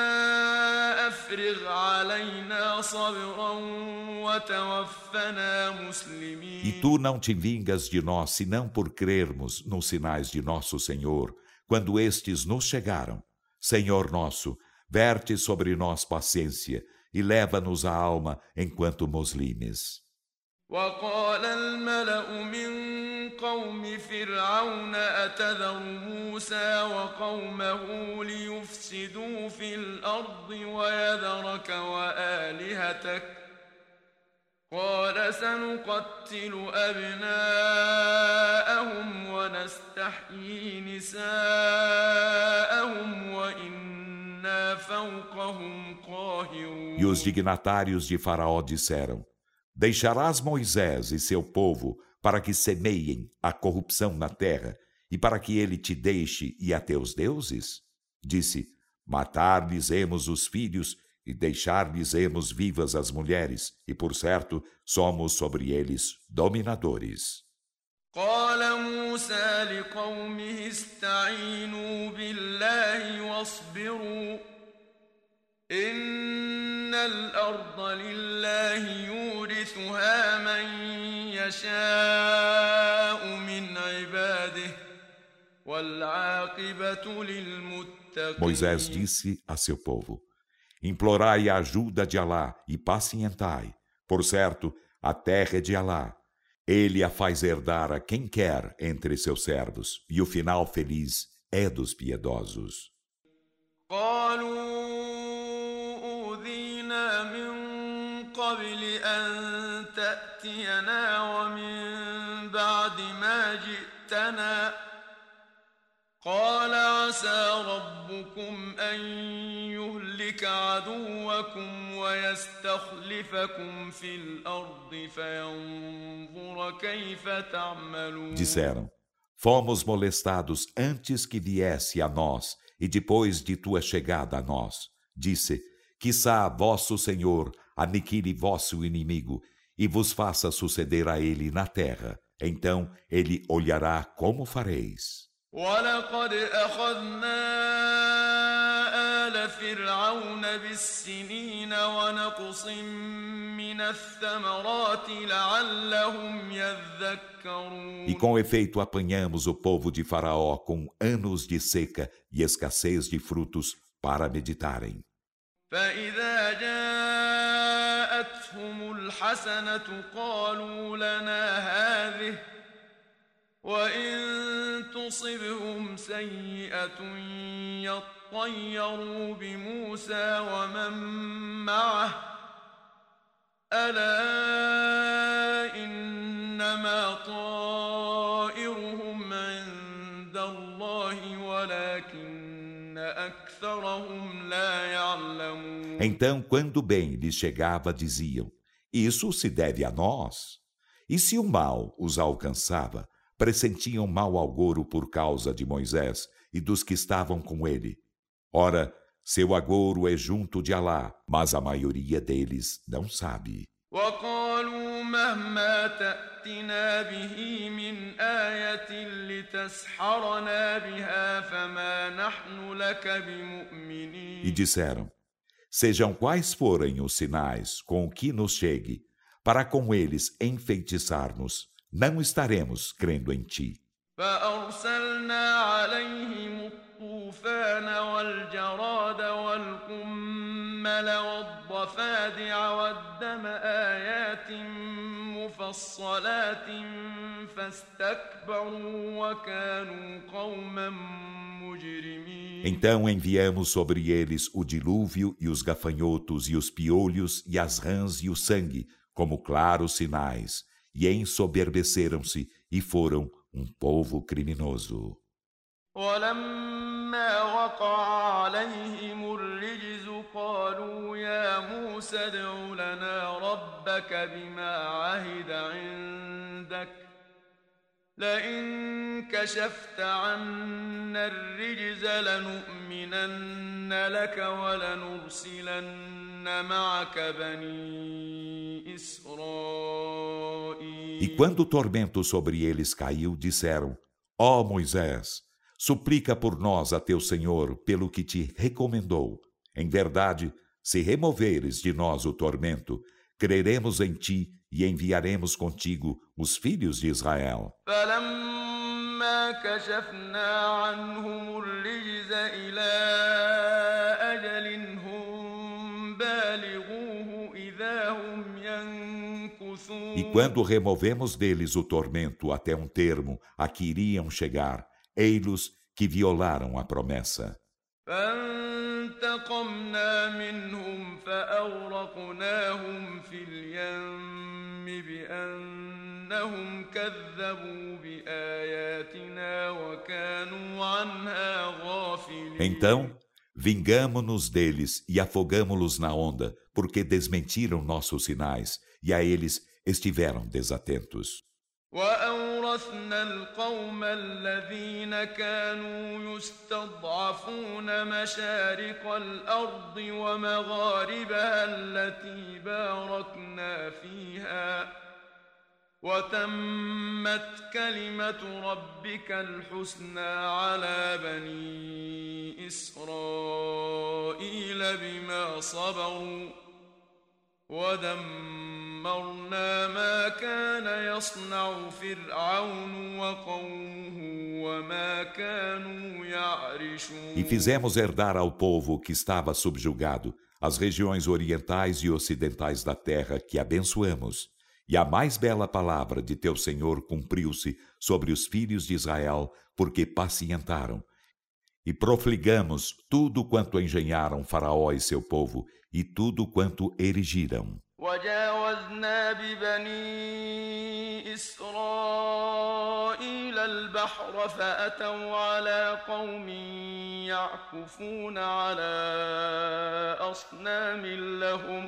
أفرغ علينا صبرا وتوفنا مسلمين E tu não te vingas de nós, senão por crermos nos sinais de nosso Senhor, quando estes nos chegaram. Senhor nosso, verte sobre nós paciência e leva-nos a alma enquanto muslimes. وقال الملأ من قوم فرعون أتذر موسى وقومه ليفسدوا في الأرض ويذرك وآلهتك قال سنقتل أبناءهم ونستحيي نساءهم وإنا فوقهم قاهرون. E os dignatários de Faraó disseram: Deixarás Moisés e seu povo para que semeiem a corrupção na terra e para que ele te deixe e a teus deuses? Disse: Matar-lhes-emos os filhos e deixar-lhes-emos vivas as mulheres, e por certo somos sobre eles dominadores. قال موسى لقومه استعينوا بالله واصبروا إن الأرض لله يورثها من يشاء من عباده والعاقبة للمتقين. Moisés disse a seu povo: Implorai a ajuda de Alá e pacientai. Por certo, a terra é de Alá. Ele a faz herdar a quem quer entre seus servos, e o final feliz é dos piedosos. قبل أن تأتينا ومن بعد ما جئتنا قال عسى ربكم أن يهلك عدوكم ويستخلفكم في الأرض فينظر كيف تعملون. Disseram: Fomos molestados antes que viesse a nós e depois de tua chegada a nós. Disse: Quiçá vosso Senhor aniquile vosso inimigo e vos faça suceder a ele na terra. Então ele olhará como fareis. وَلَقَدْ أَخَذْنَا آلَ فِرْعَوْنَ بِالسِّنِينَ وَنَقْصٍ مِّنَ الثَّمَرَاتِ لَعَلَّهُمْ يَذَّكَّرُونَ. E com efeito apanhamos o povo de Faraó com anos de seca e escassez de frutos para meditarem. فإذا جاءتهم الحسنة قالوا لنا هذه وإن تصبهم سيئة يطيروا بموسى ومن معه ألا إنما طائرهم عند الله ولكن أكثرهم لا يعلمون. Então, quando bem lhes chegava, diziam: Isso se deve a nós. E se o mal os alcançava, pressentiam mau agouro por causa de Moisés e dos que estavam com ele. Ora, seu agouro é junto de Alá, mas a maioria deles não sabe. وقالوا مهما تأتنا به من آية لتسحرنا بها فما نحن لك بمؤمنين. E disseram: Sejam quais forem os sinais com o que nos chegue, para com eles enfeitiçar-nos, não estaremos crendo em ti. فأرسلنا عليهم الطوفان والجراد والقمل والضفادع والدم آيات مفصلات فاستكبروا وكانوا قوما مجرمين. Então enviamos sobre eles o dilúvio e os gafanhotos e os piolhos e as rãs e o sangue, como claros sinais, e ensoberbeceram-se e foram um povo criminoso. ولما وقع عليهم الرجز قالوا يا موسى ادع لنا ربك بما عهد عندك لئن كشفت عنا الرجز لنؤمنن لك ولنرسلن معك بني إسرائيل. E quando o tormento sobre eles caiu, disseram: Ó Moisés, suplica por nós a teu Senhor pelo que te recomendou. Em verdade, se removeres de nós o tormento, creremos em ti e enviaremos contigo os filhos de Israel. فلما كشفنا عنهم الرجز إلى أجل هم بالغوه إذا هم ينكثون. E quando removemos deles o tormento até um termo a que iriam chegar, ei-los que violaram a promessa. فانتقمنا منهم فأغرقناهم في اليم بأنهم كذبوا بآياتنا وكانوا عنها غافلين. Então, vingamo-nos deles e afogamo-los na onda, porque desmentiram nossos sinais, e a eles estiveram desatentos. وأورثنا القوم الذين كانوا يستضعفون مشارق الأرض ومغاربها التي باركنا فيها وتمت كلمة ربك الحسنى على بني إسرائيل بما صبروا ودمرنا ما كان يصنع فرعون وقومه وما كانوا يعرشون. E fizemos herdar ao povo que estava subjugado as regiões orientais e ocidentais da terra que abençoamos. E a mais bela palavra de teu Senhor cumpriu-se sobre os filhos de Israel, porque pacientaram. E profligamos tudo quanto engenharam Faraó e seu povo, e tudo quanto erigiram. وجاوزنا ببني إسرائيل البحر فأتوا على قوم يعكفون على أصنام لهم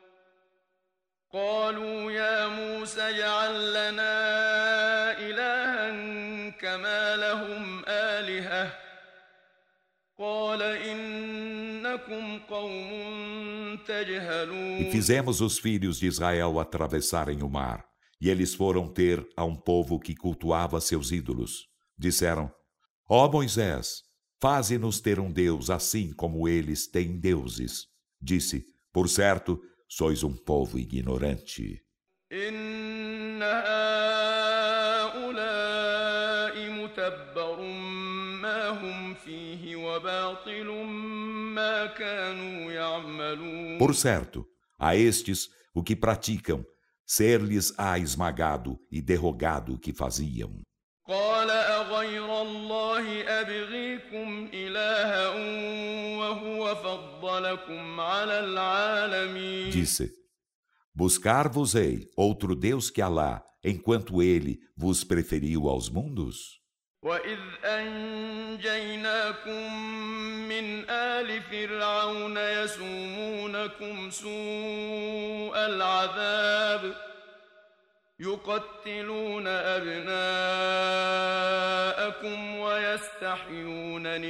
قالوا يا موسى اجعل لنا إلها كما لهم آلهة قال إنكم قوم تجهلون. E fizemos os filhos de Israel atravessarem o mar, e eles foram ter a um povo que cultuava seus ídolos. Disseram: Ó Moisés, faze-nos ter um Deus assim como eles têm deuses. Disse: Por certo, sois um povo ignorante. إن هؤلاء متبر ما هم فيه وباطل ما كانوا يعملون. Por certo, a estes o que praticam, ser-lhes-á esmagado e derrogado o que faziam. قال أغير الله أبغيكم إلها وهو فضلكم على العالمين. Disse: Buscar-vos-ei outro Deus que Alá, enquanto ele vos preferiu aos mundos? وإذ أنجيناكم من آل فرعون يسومونكم سوء العذاب يقتلون أبناءكم ويستحيون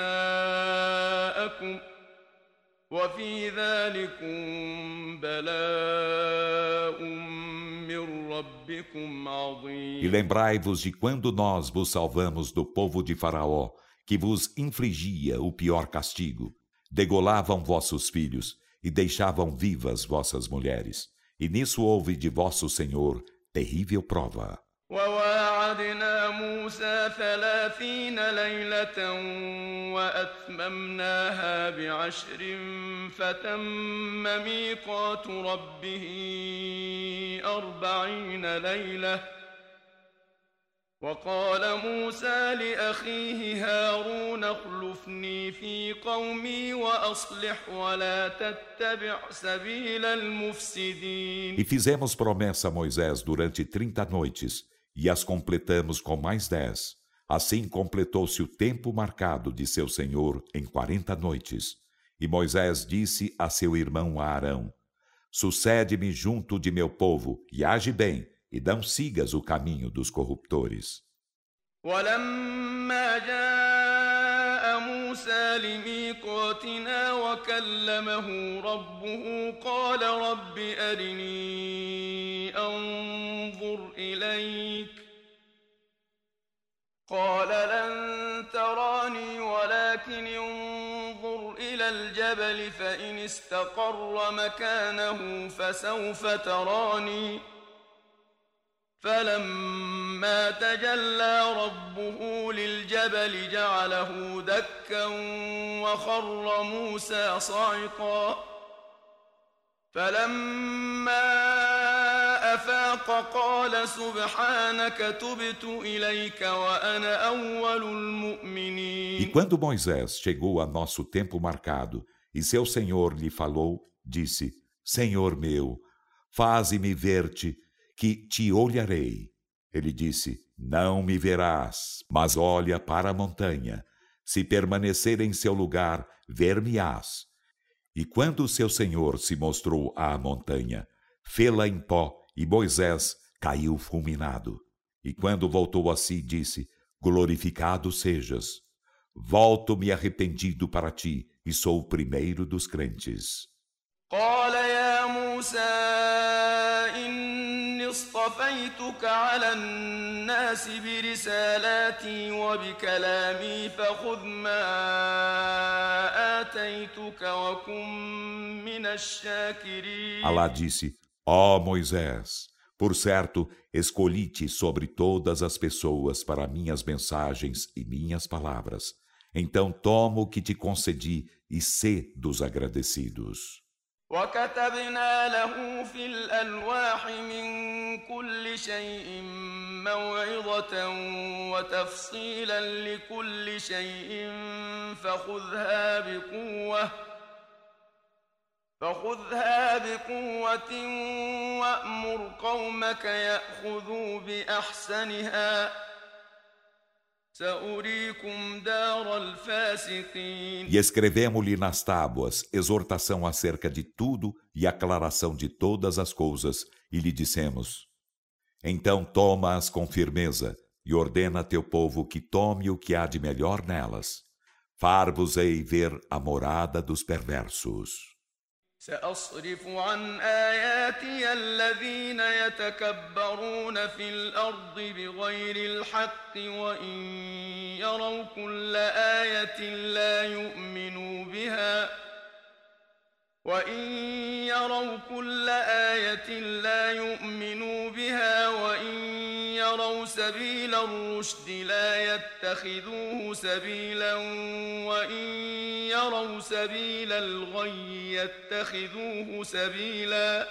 نساءكم وفي ذلكم بلاء من ربكم عظيم. E lembrai-vos de quando nós vos salvamos do povo de Faraó, que vos infligia o pior castigo. Degolavam vossos filhos e deixavam vivas vossas mulheres. E nisso houve de vosso Senhor terrível prova. وواعدنا موسى 30 ليلة وأتممناها ب10 فتم ميقات ربه 40 ليلة وقال موسى لأخيه هارون اخلفني في قومي وأصلح ولا تتبع سبيل المفسدين. E fizemos promessa a Moisés durante 30 noites, e as completamos com mais 10. Assim completou-se o tempo marcado de seu Senhor em 40 noites. E Moisés disse a seu irmão Arão: Sucede-me junto de meu povo, e age bem, e não sigas o caminho dos corruptores. ولما جاء موسى لميقاتنا وكلمه ربه قال رب أرني أنظر إليك قال لن تراني ولكن انظر إلى الجبل فإن استقر مكانه فسوف تراني فلما تجلى ربه للجبل جعله دكا وخر موسى صعقا فلما أفاق قال سبحانك تبت إليك وأنا أول E المؤمنين. quando Moisés chegou a nosso tempo marcado, e seu Senhor lhe falou, disse: Senhor meu, faze-me ver-te, que te olharei. Ele disse: Não me verás, mas olha para a montanha. Se permanecer em seu lugar, ver-me-ás. E quando seu Senhor se mostrou à montanha, fê-la em pó, e Moisés caiu fulminado. E quando voltou a si, disse: Glorificado sejas. Volto-me arrependido para ti, e sou o primeiro dos crentes. قال يا موسى إني اصطفيتك على الناس برسالاتي وبكلامي فخذ ما آتيتك وكن من الشاكرين. Alá disse: Ó Moisés, por certo, escolhi-te sobre todas as pessoas para minhas mensagens e minhas palavras. Então toma o que te concedi e sê dos agradecidos. وكتبنا له في الألواح من كل شيء موعظة وتفصيلا لكل شيء فخذها بقوة وأمر قومك يأخذوا بأحسنها سأريكم دار الفاسقين. E escrevemo-lhe nas tábuas exortação acerca de tudo e aclaração de todas as coisas, e lhe dissemos: Então toma-as com firmeza e ordena a teu povo que tome o que há de melhor nelas. Far-vos-ei ver a morada dos perversos. سأصرف عن آياتي الذين يتكبرون في الأرض بغير الحق وإن يروا كل آية لا يؤمنوا بها وإن يروا سبيل الرشد لا يتخذوه سبيلا وإن يروا سبيل الغي يتخذوه سبيلا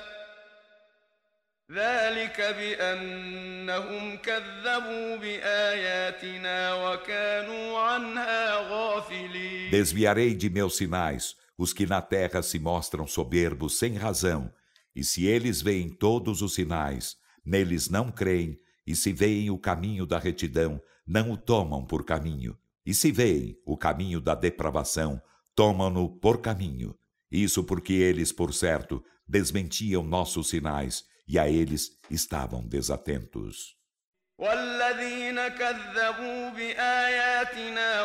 ذلك بأنهم كذبوا بآياتنا وكانوا عنها غافلين. Desviarei de meus sinais os que na terra se mostram soberbos sem razão, e se eles veem todos os sinais, neles não creem, e se veem o caminho da retidão, não o tomam por caminho, e se veem o caminho da depravação, tomam-no por caminho. Isso porque eles, por certo, desmentiam nossos sinais, e a eles estavam desatentos. والذين كذبوا بآياتنا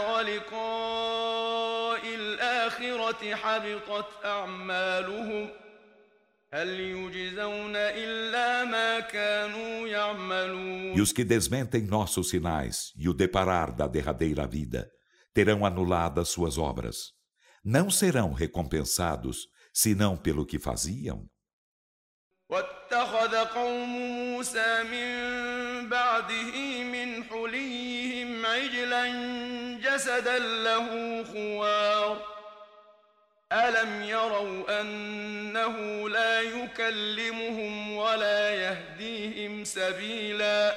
ولقاء الآخرة حبطت أعمالهم هل يجزون إلا ما كانوا يعملون. E os que desmentem nossos sinais e o deparar da derradeira vida terão anuladas suas obras. Não serão recompensados senão pelo que faziam. واتخذ قوم موسى من بعده من حليهم عجلا جسدا له خوار ألم يروا أنه لا يكلمهم ولا يهديهم سبيلا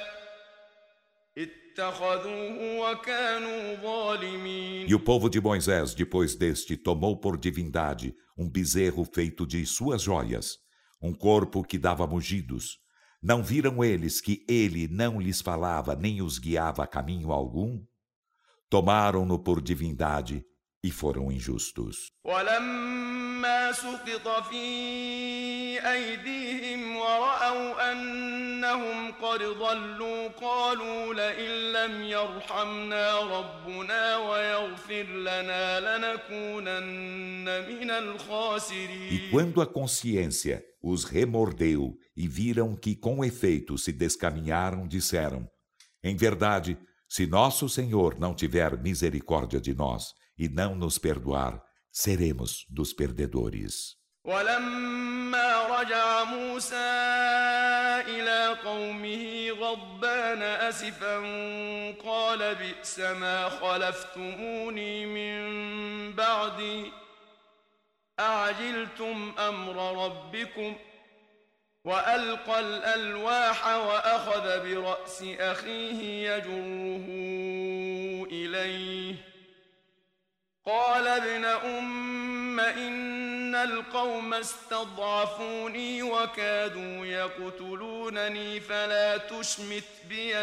اتخذوه وكانوا ظالمين. E o povo de Moisés, depois deste, tomou por divindade um bezerro feito de suas joias, um corpo que dava mugidos. Não viram eles que ele não lhes falava nem os guiava a caminho algum? Tomaram-no por divindade e foram injustos. ولما سقط في أيديهم ورأوا أنهم قد ضلوا قالوا لئن لم يرحمنا ربنا ويغفر لنا لنكونن من الخاسرين. E quando a consciência os remordeu e viram que com efeito se descaminharam, disseram: Em verdade, se nosso Senhor não tiver misericórdia de nós e não nos perdoar, seremos dos perdedores. ولما رجع موسى إلى قومه غضبان أسفا قال بئس ما خلفتموني من بعدي أعجلتم أمر ربكم وألقى الألواح وأخذ برأس أخيه يجره إليه قال ابن أم إن القوم استضعفوني وكادوا يقتلونني فلا تشمت بي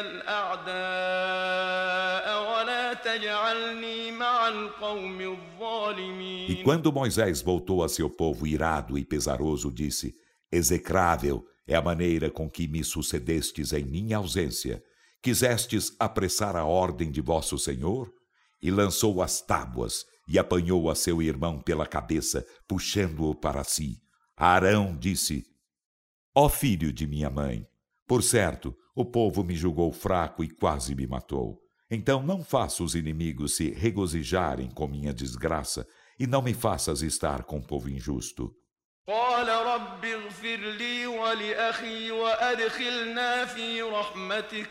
الأعداء ولا تجعلني مع القوم الظالمين. E quando Moisés voltou a seu povo irado e pesaroso, disse: Execrável é a maneira com que me sucedestes em minha ausência. Quisestes apressar a ordem de vosso Senhor? E lançou as tábuas e apanhou a seu irmão pela cabeça, puxando-o para si. Arão disse: Ó filho de minha mãe, por certo, o povo me julgou fraco e quase me matou. Então não faça os inimigos se regozijarem com minha desgraça e não me faças estar com o povo injusto. قال رب اغفر لي ولأخي وأدخلنا في رحمتك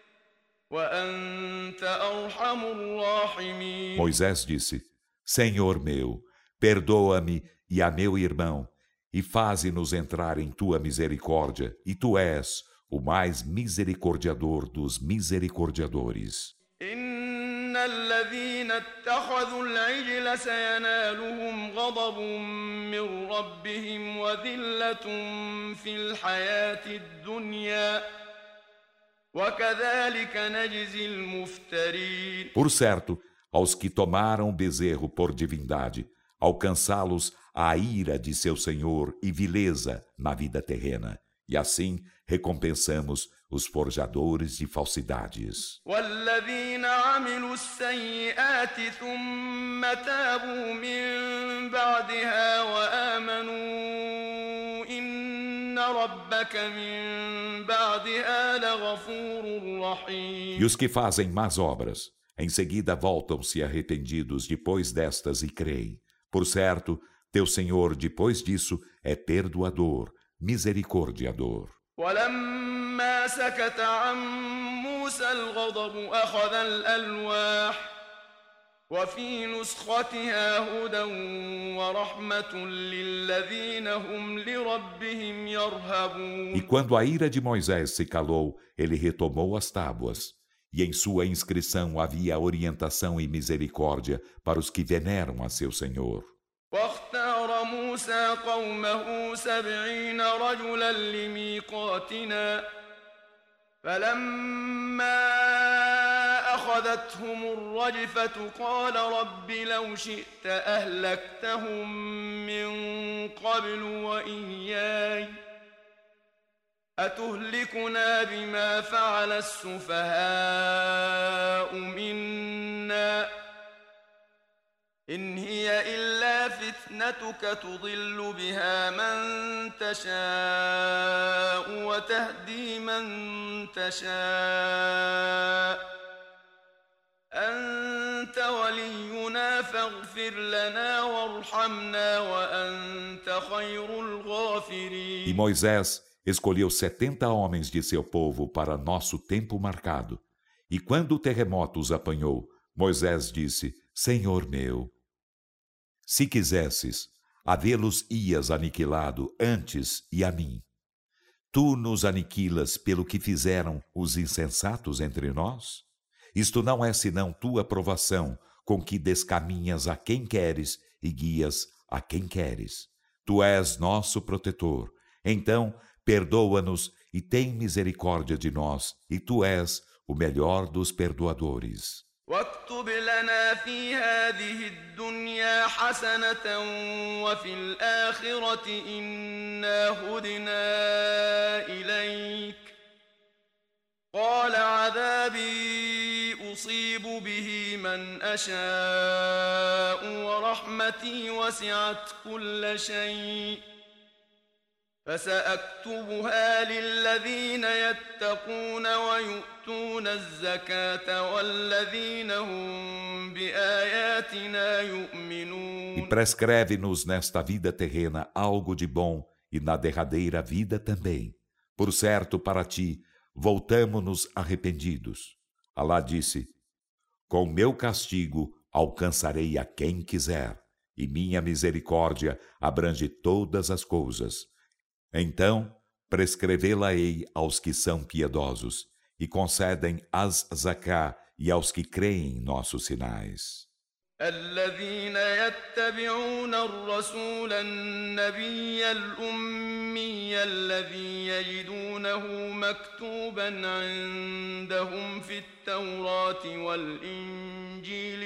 وأنت أرحم الراحمين. Moisés disse: Senhor meu, perdoa-me e a meu irmão, e faze-nos entrar em tua misericórdia, e tu és o mais misericordiador dos misericordiadores. إن الذين اتخذوا العجل سينالهم غضب من ربهم وذلة في الحياة الدنيا وكذلك نجزي المفترين. Por certo, aos que tomaram o bezerro por divindade, alcançá-los a ira de seu Senhor e vileza na vida terrena, e assim recompensamos os forjadores de falsidades. والذين عملوا السيئات ثم تابوا من بعدها وآمنوا إن ربك من بعدها لغفور رحيم. E os que fazem más obras, em seguida voltam-se arrependidos depois destas e creem. Por certo, teu Senhor depois disso é perdoador, misericordiador. ولما سكت عن موسى الغضب أخذ الألواح وفي نسختها هدى ورحمة للذين هم لربهم يرهبون. E quando a ira de Moisés se calou, ele retomou as tábuas, e em sua inscrição havia orientação e misericórdia para os que veneram a seu Senhor. واختار موسى قومه 70 رجلا لميقاتنا فلما أخذتهم الرجفة قال رب لو شئت أهلكتهم من قبل وإياي أتهلكنا بما فعل السفهاء منا إن هي إلا فتنتك تضل بها من تشاء وتهدي من تشاء أنت ولينا فاغفر لنا وارحمنا وأنت خير الغافرين. E Moisés escolheu 70 homens de seu povo para nosso tempo marcado. E quando o terremoto os apanhou, Moisés disse: Senhor meu, se quisesses, havê-los-ias aniquilado antes e a mim. Tu nos aniquilas pelo que fizeram os insensatos entre nós? Isto não é senão tua provação, com que descaminhas a quem queres e guias a quem queres. Tu és nosso protetor. Então, perdoa-nos e tem misericórdia de nós, e tu és o melhor dos perdoadores. واكتب لنا في هذه الدنيا حسنة وفي الآخرة إنا هدنا إليك قال عذابي أصيب به من أشاء ورحمتي وسعت كل شيء فسأكتبها للذين يتقون ويؤتون الزكاة والذين هم بآياتنا يؤمنون. E prescreve-nos nesta vida terrena algo de bom e na derradeira vida também. Por certo, para ti, voltamo-nos arrependidos. Alá disse: com meu castigo alcançarei a quem quiser, e minha misericórdia abrange todas as coisas. Então, prescrevê-la-ei aos que são piedosos, e concedem as zaká e aos que creem em nossos sinais. الذين يتبعون الرسول النبي الأمي الذي يجدونه مكتوبا عندهم في التوراة والإنجيل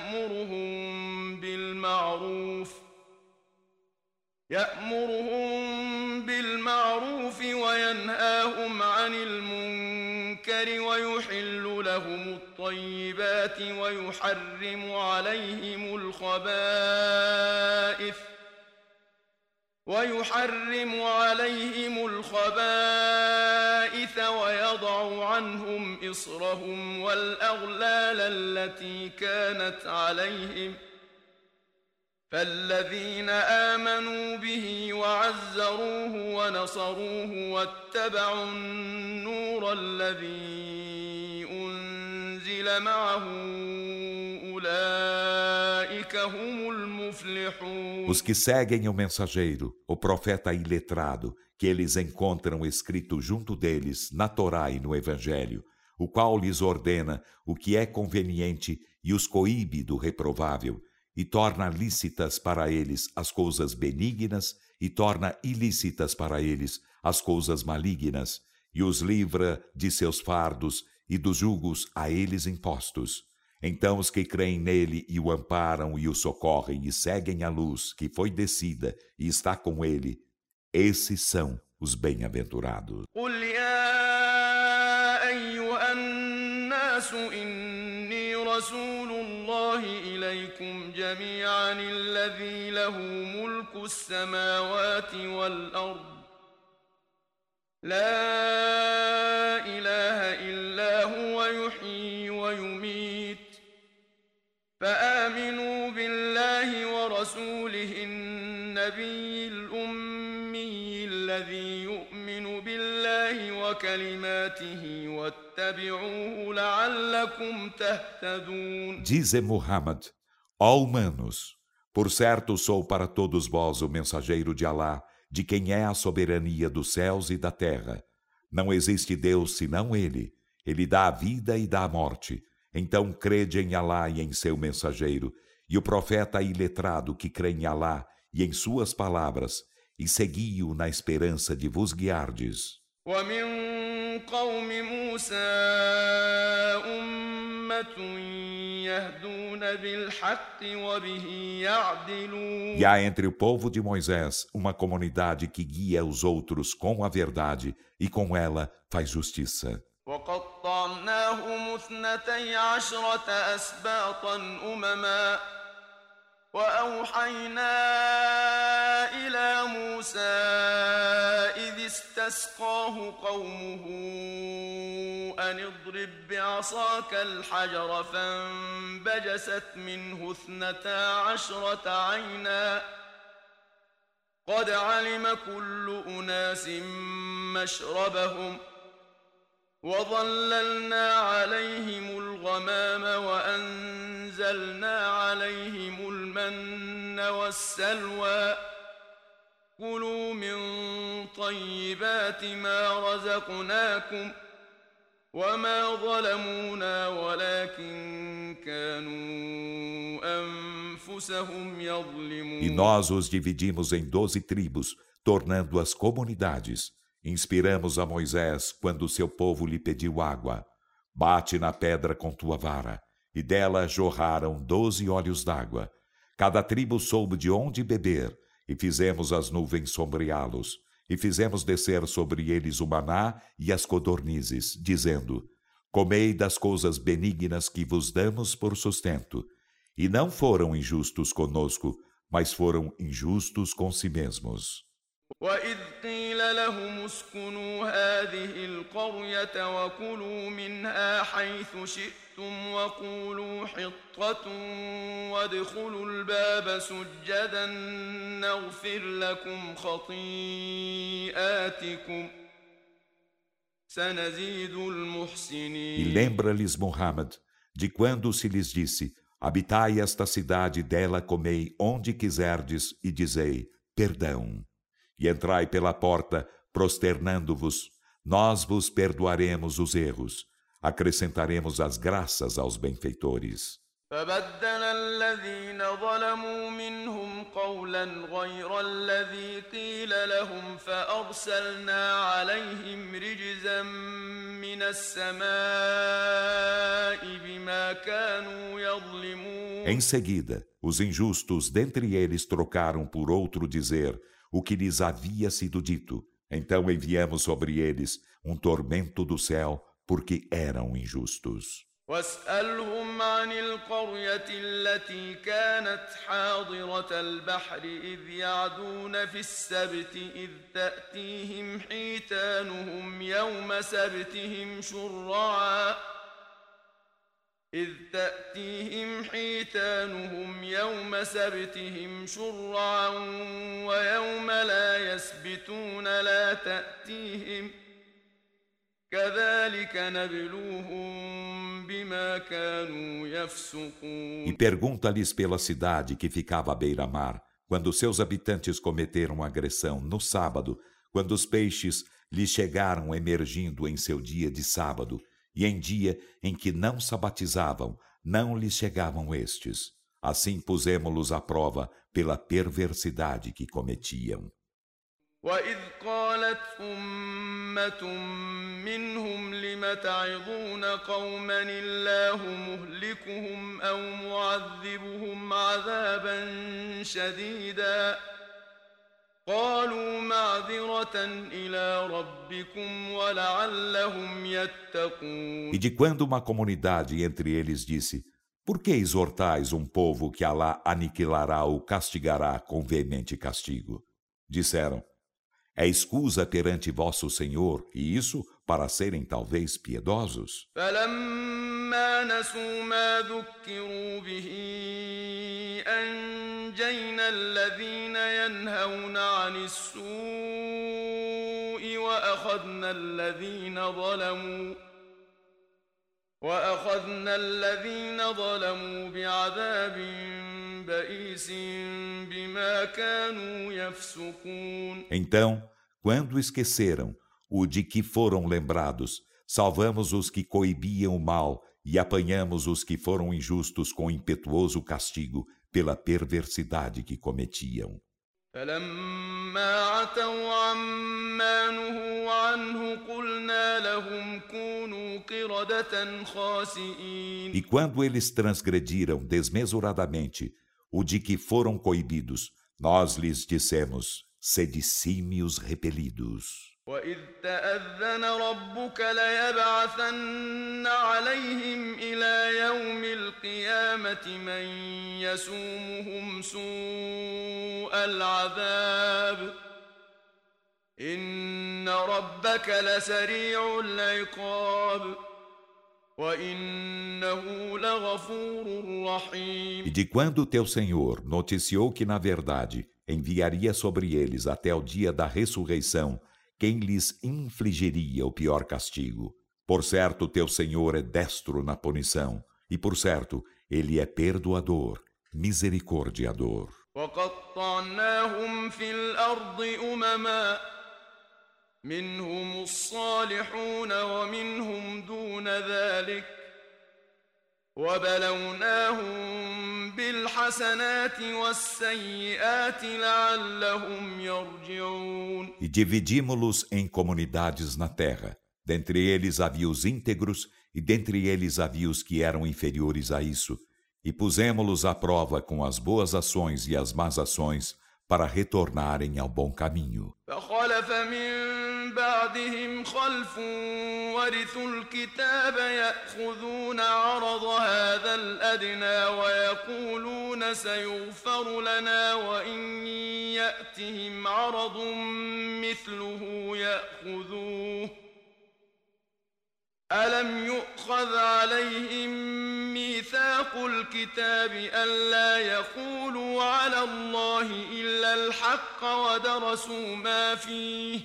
يأمرهم بالمعروف وينهاهم عن المنكر ويحل لهم الطيبات ويحرم عليهم الخبائث ويضع عنهم إصرهم والأغلال التي كانت عليهم فالذين آمنوا به وعزروه ونصروه واتبعوا النور الذي أنزل معه أولئك هم المفلحون. Os que seguem o mensageiro, o profeta iletrado, que eles encontram escrito junto deles na Torá e no Evangelho, o qual lhes ordena o que é conveniente e os coíbe do reprovável, e torna lícitas para eles as coisas benignas e torna ilícitas para eles as coisas malignas, e os livra de seus fardos e dos julgos a eles impostos. Então os que creem nele e o amparam e o socorrem e seguem a luz que foi descida e está com ele, esses são os bem-aventurados. رسول الله إليكم جميعا الذي له ملك السماوات والأرض لا إله إلا هو يحيي ويميت فآمنوا بالله ورسوله النبي الأمي الذي يؤمن بالله وكلماته واتبعوه لعلكم تهتدون. Dize Muhammad, ó humanos, por certo sou para todos vós o mensageiro de Alá, de quem é a soberania dos céus e da terra. Não existe Deus senão Ele. Ele dá a vida e dá a morte. Então crede em Alá e em seu mensageiro, e o profeta iletrado que crê em Alá e em suas palavras, e segui-o na esperança de vos guiardes. ومن قوم موسى أمة يهدون بالحق وبه يعدلون. E há entre o povo de Moisés uma comunidade que guia os outros com a verdade e com ela faz justiça. وقطعناهم 12 أسباطا أمما وأوحينا إلى موسى إذ استسقاه قومه أن اضرب بعصاك الحجر فانبجست منه 12 عينا قد علم كل أناس مشربهم وظللنا عليهم الغمام وأنزلنا عليهم المن والسلوى كلوا من طيبات ما رزقناكم وما ظلمونا ولكن كانوا أنفسهم يظلمون. E nós os dividimos em 12 tribos, tornando-as comunidades. Inspiramos a Moisés quando seu povo lhe pediu água. Bate na pedra com tua vara. E dela jorraram 12 olhos d'água. Cada tribo soube de onde beber. E fizemos as nuvens sombreá-los. E fizemos descer sobre eles o maná e as codornizes, dizendo: comei das coisas benignas que vos damos por sustento. E não foram injustos conosco, mas foram injustos com si mesmos. وإذ قيل لهم اسكنوا هذه القرية وكلوا منها حيث شئتم وقولوا حطة وادخلوا الباب سجدا نغفر لكم خطيئاتكم سنزيد المحسنين. E lembra-lhes Muhammad de quando se lhes disse: habitai esta cidade, dela comei onde quiserdes e dizei: perdão. E entrai pela porta prosternando-vos, nós vos perdoaremos os erros, acrescentaremos as graças aos benfeitores. فبدل الذين ظلموا منهم قولا غير الذي قيل لهم فأرسلنا عليهم رجزا من السماء بما كانوا يظلمون. Em seguida, os injustos dentre eles trocaram por outro dizer o que lhes havia sido dito. Então enviamos sobre eles um tormento do céu, porque eram injustos. واسألهم عن القرية التي كانت حاضرة البحر إذ يعدون في السبت إذ تأتيهم حيتانهم يوم سبتهم شرعا ويوم لا يسبتون لا تأتيهم كذلك نبلوهم بما كانوا يفسقون. E pergunta-lhes pela cidade que ficava à beira-mar, quando seus habitantes cometeram agressão no sábado, quando os peixes lhes chegaram emergindo em seu dia de sábado, e em dia em que não sabatizavam, não lhes chegavam estes. Assim pusemo-los à prova pela perversidade que cometiam. وإذ قالت أمة منهم لم تعظون قوما الله مهلكهم أو معذبهم عذابا شديدا قالوا معذرة إلى ربكم ولعلهم يتقون. E de quando uma comunidade entre eles disse: Por que exortais um povo que Alá aniquilará ou castigará com veemente castigo? Disseram: É escusa perante vosso Senhor, e isso para serem talvez piedosos. فلما نسوا ما ذكروا به أنجينا الذين ينهون عن السوء وأخذنا الذين ظلموا بعذاب بئيس بما كانوا يفسقون. Então, quando esqueceram o de que foram lembrados, salvamos os que coibiam o mal e apanhamos os que foram injustos com impetuoso castigo pela perversidade que cometiam. فلما عتوا عما نهوا عنه قلنا لهم كونوا قردة خاسئين. E quando eles transgrediram desmesuradamente o de que foram coibidos, nós lhes dissemos: sede símios repelidos. وإذ تأذن ربك ليبعثن عليهم إلى يوم القيامة من يسومهم سوء العذاب إن ربك لسريع العقاب وإنه لغفور رحيم. E de quando teu Senhor noticiou que, na verdade, enviaria sobre eles até o dia da ressurreição quem lhes infligiria o pior castigo. Por certo, teu Senhor é destro na punição, e por certo, Ele é perdoador, misericordiador. وَقَطَّعْنَاهُمْ فِي الْأَرْضِ أُمَمًا مِنْهُمُ الصَّالِحُونَ وَمِنْهُمْ دُونَ ذَلِكَ وَبَلَوْنَاهُمْ بِالْحَسَنَاتِ وَالسَّيِّئَاتِ لَعَلَّهُمْ يَرْجِعُونَ. E dividimo-los em comunidades na terra. Dentre eles havia os íntegros, e dentre eles havia os que eram inferiores a isso. E pusemo-los à prova com as boas ações e as más ações, para retornarem ao bom caminho. فَخَلَفَ مِن بَعْدِهِمْ خَلْفٌ وَرِثُوا الْكِتَابَ يَأْخُذُونَ عَرَضَ هَذَا الْأَدْنَىٰ وَيَقُولُونَ سَيُغْفَرُ لَنَا وَإِن يَأْتِهِمْ عَرَضٌ مِّثْلُهُ يَأْخُذُوهُ أَلَمْ يُؤْخَذْ عَلَيْهِم مِّيثَاقُ الْكِتَابِ أَلَّا يَقُولُوا عَلَى اللَّهِ إِلَّا الْحَقَّ وَدَرَسُوا مَا فِيهِ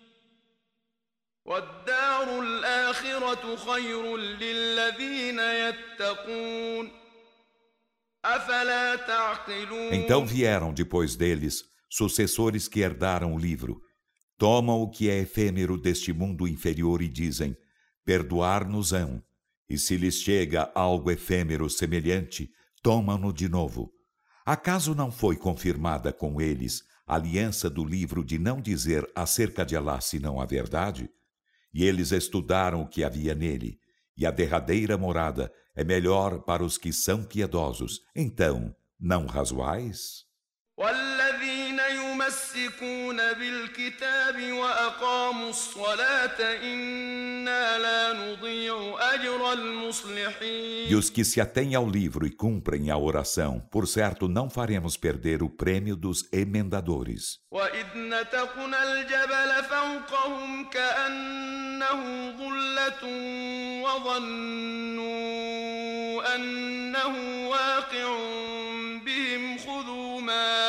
وَالدَّارُ الْآخِرَةُ خَيْرٌ لِّلَّذِينَ يَتَّقُونَ أَفَلَا تَعْقِلُونَ. Então vieram depois deles sucessores que herdaram o livro, Tomam o que é efêmero deste mundo inferior e dizem: perdoar-nos-ão. E se lhes chega algo efêmero semelhante, tomam-no de novo. Acaso não foi confirmada com eles a aliança do livro de não dizer acerca de Alá senão a verdade? E eles estudaram o que havia nele, e a derradeira morada é melhor para os que são piedosos. Então, não razoais? والذين يمسكون بالكتاب وأقاموا الصلاة إنا لا نضيع أجر المصلحين. E os que se atêm ao livro e cumprem a oração, por certo não faremos perder o prêmio dos emendadores. وإذ نتقنا الجبل فوقهم كأنه ظلة وظنوا أنه واقع بهم خذوا ما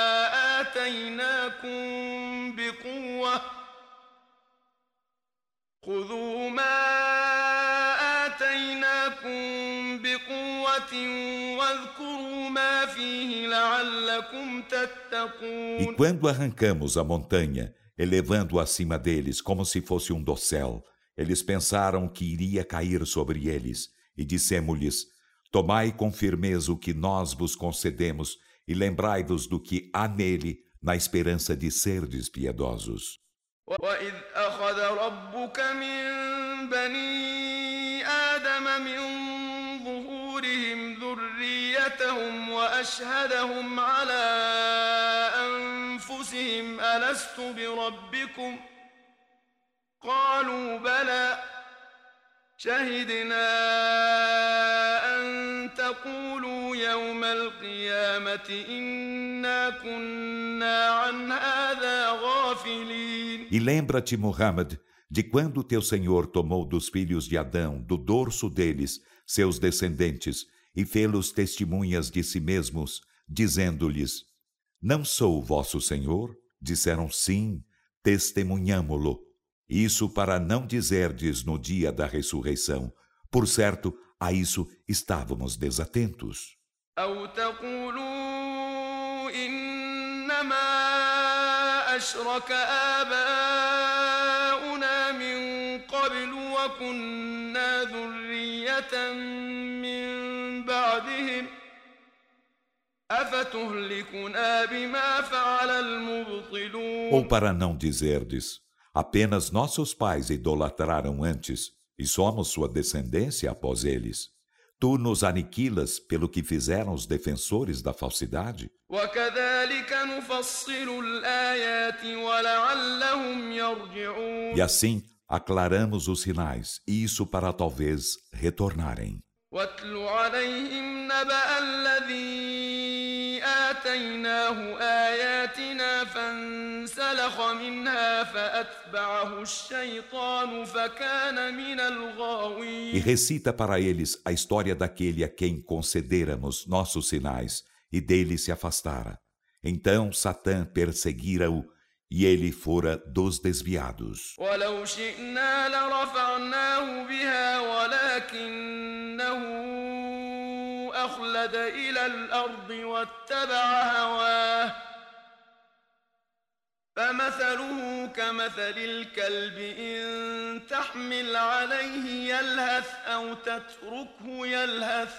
آتيناكم بقوة واذكروا ما فيه لعلكم تتقون. E quando arrancamos a montanha, elevando acima deles como se fosse um dossel, eles pensaram que iria cair sobre eles, e dissemos-lhes: tomai com firmeza o que nós vos concedemos, e lembrai-vos do que há nele, na esperança de serdes piedosos. وإذ أخذ ربك من بني آدم من ظهورهم ذريتهم وأشهدهم على أنفسهم ألست بربكم قالوا بلى شهدنا أن تقولوا يوم القيامة إنا كنا عن هذا غافلين. E lembra-te, Muhammad, de quando teu Senhor tomou dos filhos de Adão, do dorso deles, seus descendentes, e fê-los testemunhas de si mesmos, dizendo-lhes: não sou vosso Senhor? Disseram: sim, testemunhamo-lo. Isso para não dizerdes no dia da ressurreição. Por certo, a isso estávamos desatentos. أو تقولوا إنما أشرك آباؤنا من قبل وكنا ذرية من بعدهم أفتهلكنا بما فعل المبطلون. Ou para não dizerdes: apenas nossos pais idolatraram antes, e somos sua descendência após eles. Tu nos aniquilas pelo que fizeram os defensores da falsidade? E assim aclaramos os sinais, e isso para talvez retornarem. واتل عليهم نبأ الذي آتيناه آياتنا فانسلخ منها فأتبعه الشيطان فكان من الغاوين. E recita para eles a história daquele a quem concederamos nossos sinais e dele se afastara. Então Satã perseguira-o e ele fora dos desviados. ولو شئنا لرفعناه بها ولكنه أخلد إلى الأرض واتبع هواه فمثله كمثل الكلب إن تحمل عليه يلهث أو تتركه يلهث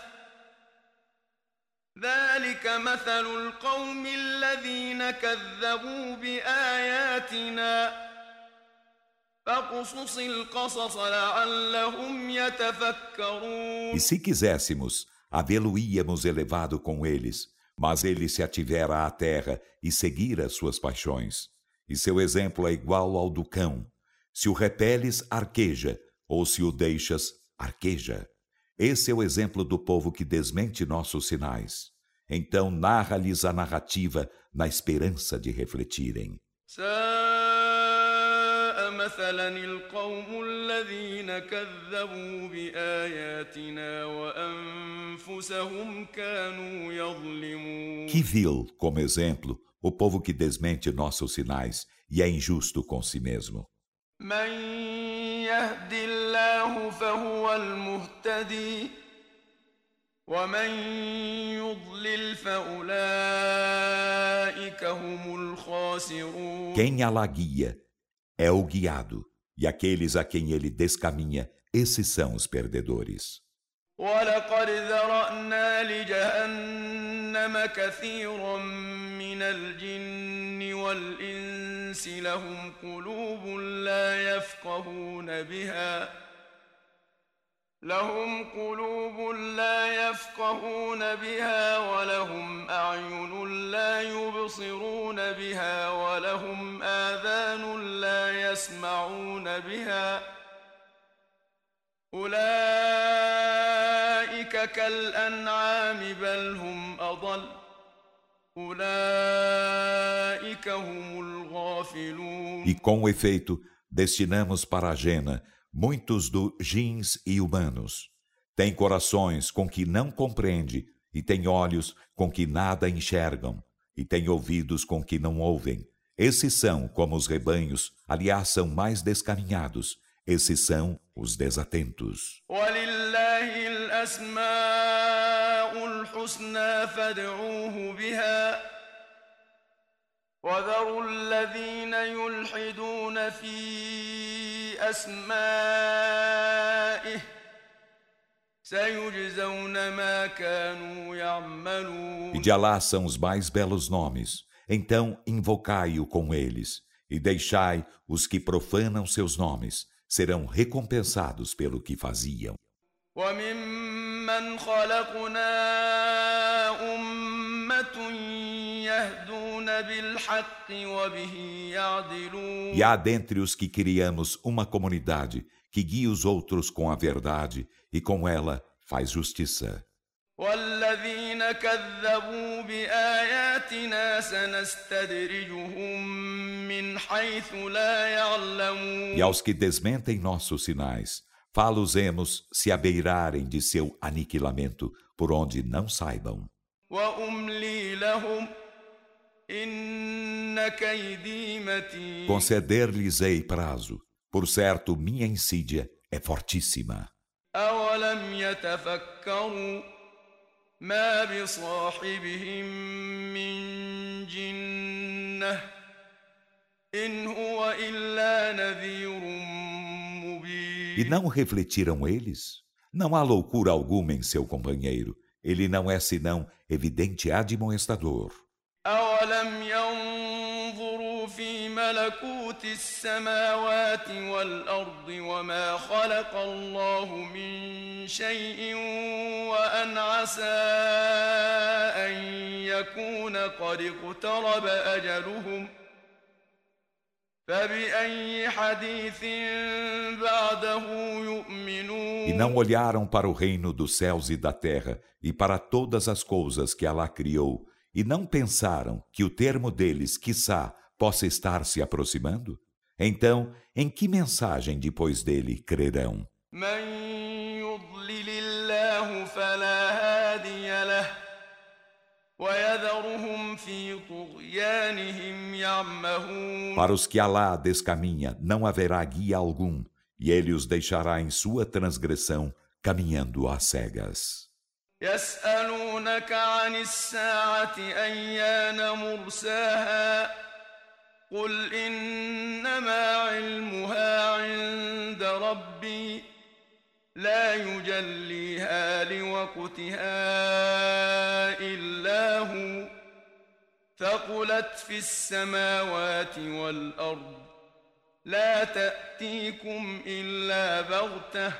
ذلك مثل القوم الذين كذبوا بآياتنا فاقصص القصص لعلهم يتفكرون. E se quiséssemos, havê-lo-íamos elevado com eles, mas ele se ativera à terra e seguira suas paixões. E seu exemplo é igual ao do cão. Se o repeles, arqueja, ou se o deixas, arqueja. Esse é o exemplo do povo que desmente nossos sinais. Então narra-lhes a narrativa na esperança de refletirem. ساء مثلا القوم الذين كذبوا بآياتنا وأنفسهم كانوا يظلمون. Que vil, como exemplo, o povo que desmente nossos sinais e é injusto com si mesmo. من يهد الله فهو المهتدي ومن يضلل فأولئك هم الخاسرون. Quem Alá guia, é o guiado, e aqueles a quem ele descaminha, esses são os perdedores. ولقد ذرأنا لجهنم كثيرا من الجن والإنس لهم قلوب لا يفقهون بها ولهم أعين لا يبصرون بها ولهم آذان لا يسمعون بها أولئك كالأنعام بل هم أضل أولئك هم الغافلون. E com efeito, destinamos para a Jena muitos dos jins e humanos. Tem corações com que não compreende, e tem olhos com que nada enxergam, e tem ouvidos com que não ouvem. Esses são como os rebanhos, aliás, são mais descaminhados. Esses são os desatentos. وَلِلَّهِ الْأَسْمَاءُ الْحُسْنَى فَادْعُوهُ بِهَا وَذَرُوا الَّذِينَ يُلْحِدُونَ فِي أَسْمَائِهِ سَيُجْزَوْنَ مَا كَانُوا يَعْمَلُونَ. E de Alá são os mais belos nomes. Então invocai-o com eles, e deixai os que profanam seus nomes. Serão recompensados pelo que faziam. وَمِمَّنْ خَلَقْنَا أُمَّةٌ يَهْدُونَ بِالْحَقِّ وَبِهِ يَعْدِلُونَ. E há dentre os que criamos uma comunidade que guia os outros com a verdade e com ela faz justiça. وَالَّذِينَ كَذَّبُوا بِآيَاتِنَا سَنَسْتَدْرِجُهُم مِّنْ حَيْثُ لَا يَعْلَمُونَ. E aos que desmentem nossos sinais, fá-los-emos se abeirarem de seu aniquilamento, por onde não saibam. وَأُمْلِي لَهُمْ إِنَّ كَيْدِي مَتِينٌ. Conceder-lhes-ei prazo, por certo minha insídia é fortíssima. أَوَلَمْ يَتَفَكَّرُوا ما بصاحبهم من جنة إن هو إلا نذير مبين. E não refletiram eles? Não há loucura alguma em seu companheiro. Ele não é senão evidente admoestador. أَوَلَمْ يَنظُرُوا فِي مَلَكُوتِ السَّمَاوَاتِ وَالْأَرْضِ وَمَا خَلَقَ اللَّهُ مِنْ شَيْءٍ وَأَنْ عَسَى أَنْ يَكُونَ قَدِ اقْتَرَبَ أَجَلُهُمْ فَبِأَيِّ حَدِيثٍ بَعْدَهُ يُؤْمِنُونَ. E não olharam para o reino dos céus e da terra e para todas as coisas que Alá criou, e não pensaram que o termo deles, quiçá, possa estar se aproximando? Então, em que mensagem depois dele crerão? Para os que Alá descaminha, não haverá guia algum, e ele os deixará em sua transgressão, caminhando às cegas. يسألونك عن الساعة أيان مرساها قل إنما علمها عند ربي لا يجليها لوقتها إلا هو ثقلت في السماوات والأرض لا تأتيكم إلا بغتة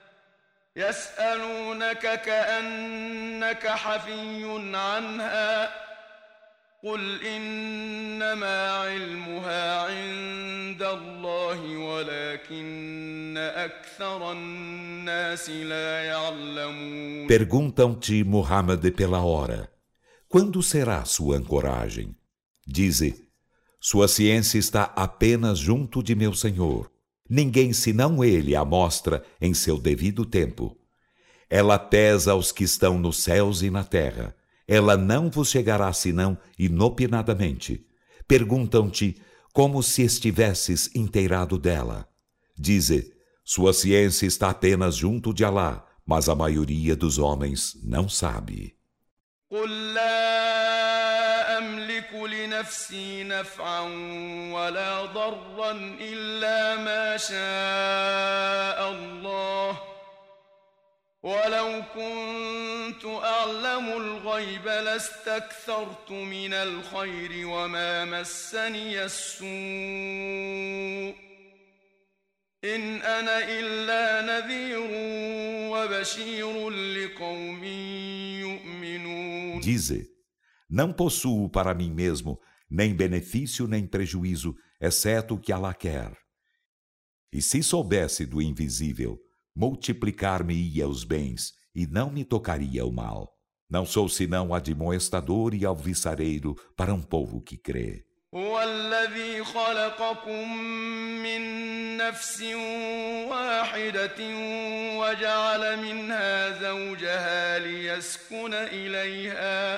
يسألونك كأنك حفي عنها قل إنما علمها عند الله ولكن أكثر الناس لا يعلمون. Perguntam-te, Muhammad, pela hora. Quando será sua ancoragem? Dize, sua ciência está apenas junto de meu Senhor. Ninguém senão ele a mostra em seu devido tempo. Ela pesa aos que estão nos céus e na terra. Ela não vos chegará senão inopinadamente. Perguntam-te como se estivesses inteirado dela. Dize, sua ciência está apenas junto de Alá, mas a maioria dos homens não sabe. قل لا أملك بنفسي نفعا ولا ضرا إلا ما شاء الله ولو كنت أعلم الغيب لاستكثرت من الخير وما مسني السوء إن أنا إلا نذير وبشير لقوم يؤمنون. Dize: não possuo para mim mesmo nem benefício nem prejuízo, exceto o que Allah quer. E se soubesse do invisível, multiplicar-me-ia os bens e não me tocaria o mal. Não sou senão admoestador e alvissareiro para um povo que crê. هو الذي خلقكم من نفس واحدة وجعل منها زوجها ليسكن إليها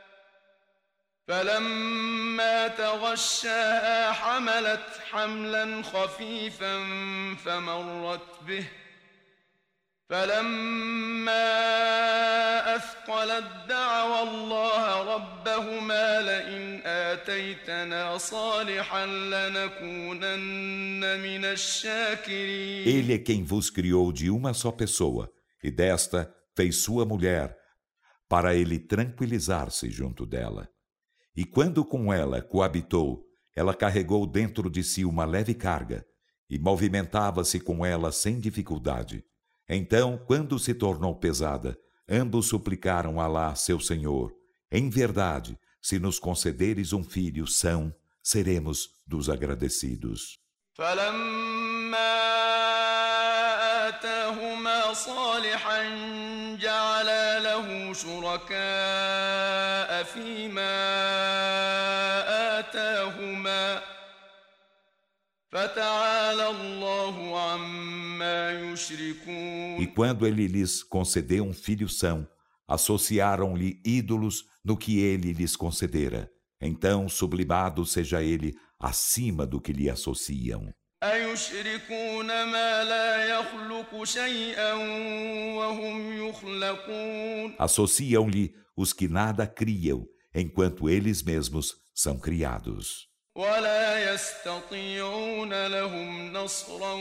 فلما تغشاها حملت حملا خفيفا فمرت به فلما أثقلت دعوا الله ربهما لئن آتيتنا صالحا لنكونن من الشاكرين. Ele é quem vos criou de uma só pessoa, e desta fez sua mulher, para ele tranquilizar-se junto dela. E quando com ela coabitou, ela carregou dentro de si uma leve carga, e movimentava-se com ela sem dificuldade. Então, quando se tornou pesada, ambos suplicaram a Alá, seu Senhor: em verdade, se nos concederes um filho são, seremos dos agradecidos. آتاهما صالحا جعلا له شركاء فيما آتاهما فتعالى الله عما يشركون. E quando ele lhes concedeu um filho são, associaram-lhe ídolos no que ele lhes concedera. Então, sublimado seja ele acima do que lhe associam. أيشركون ما لا يخلق شيئا وهم يخلقون. Associam-lhe os que nada criam, enquanto eles mesmos são criados. ولا يستطيعون لهم نصرا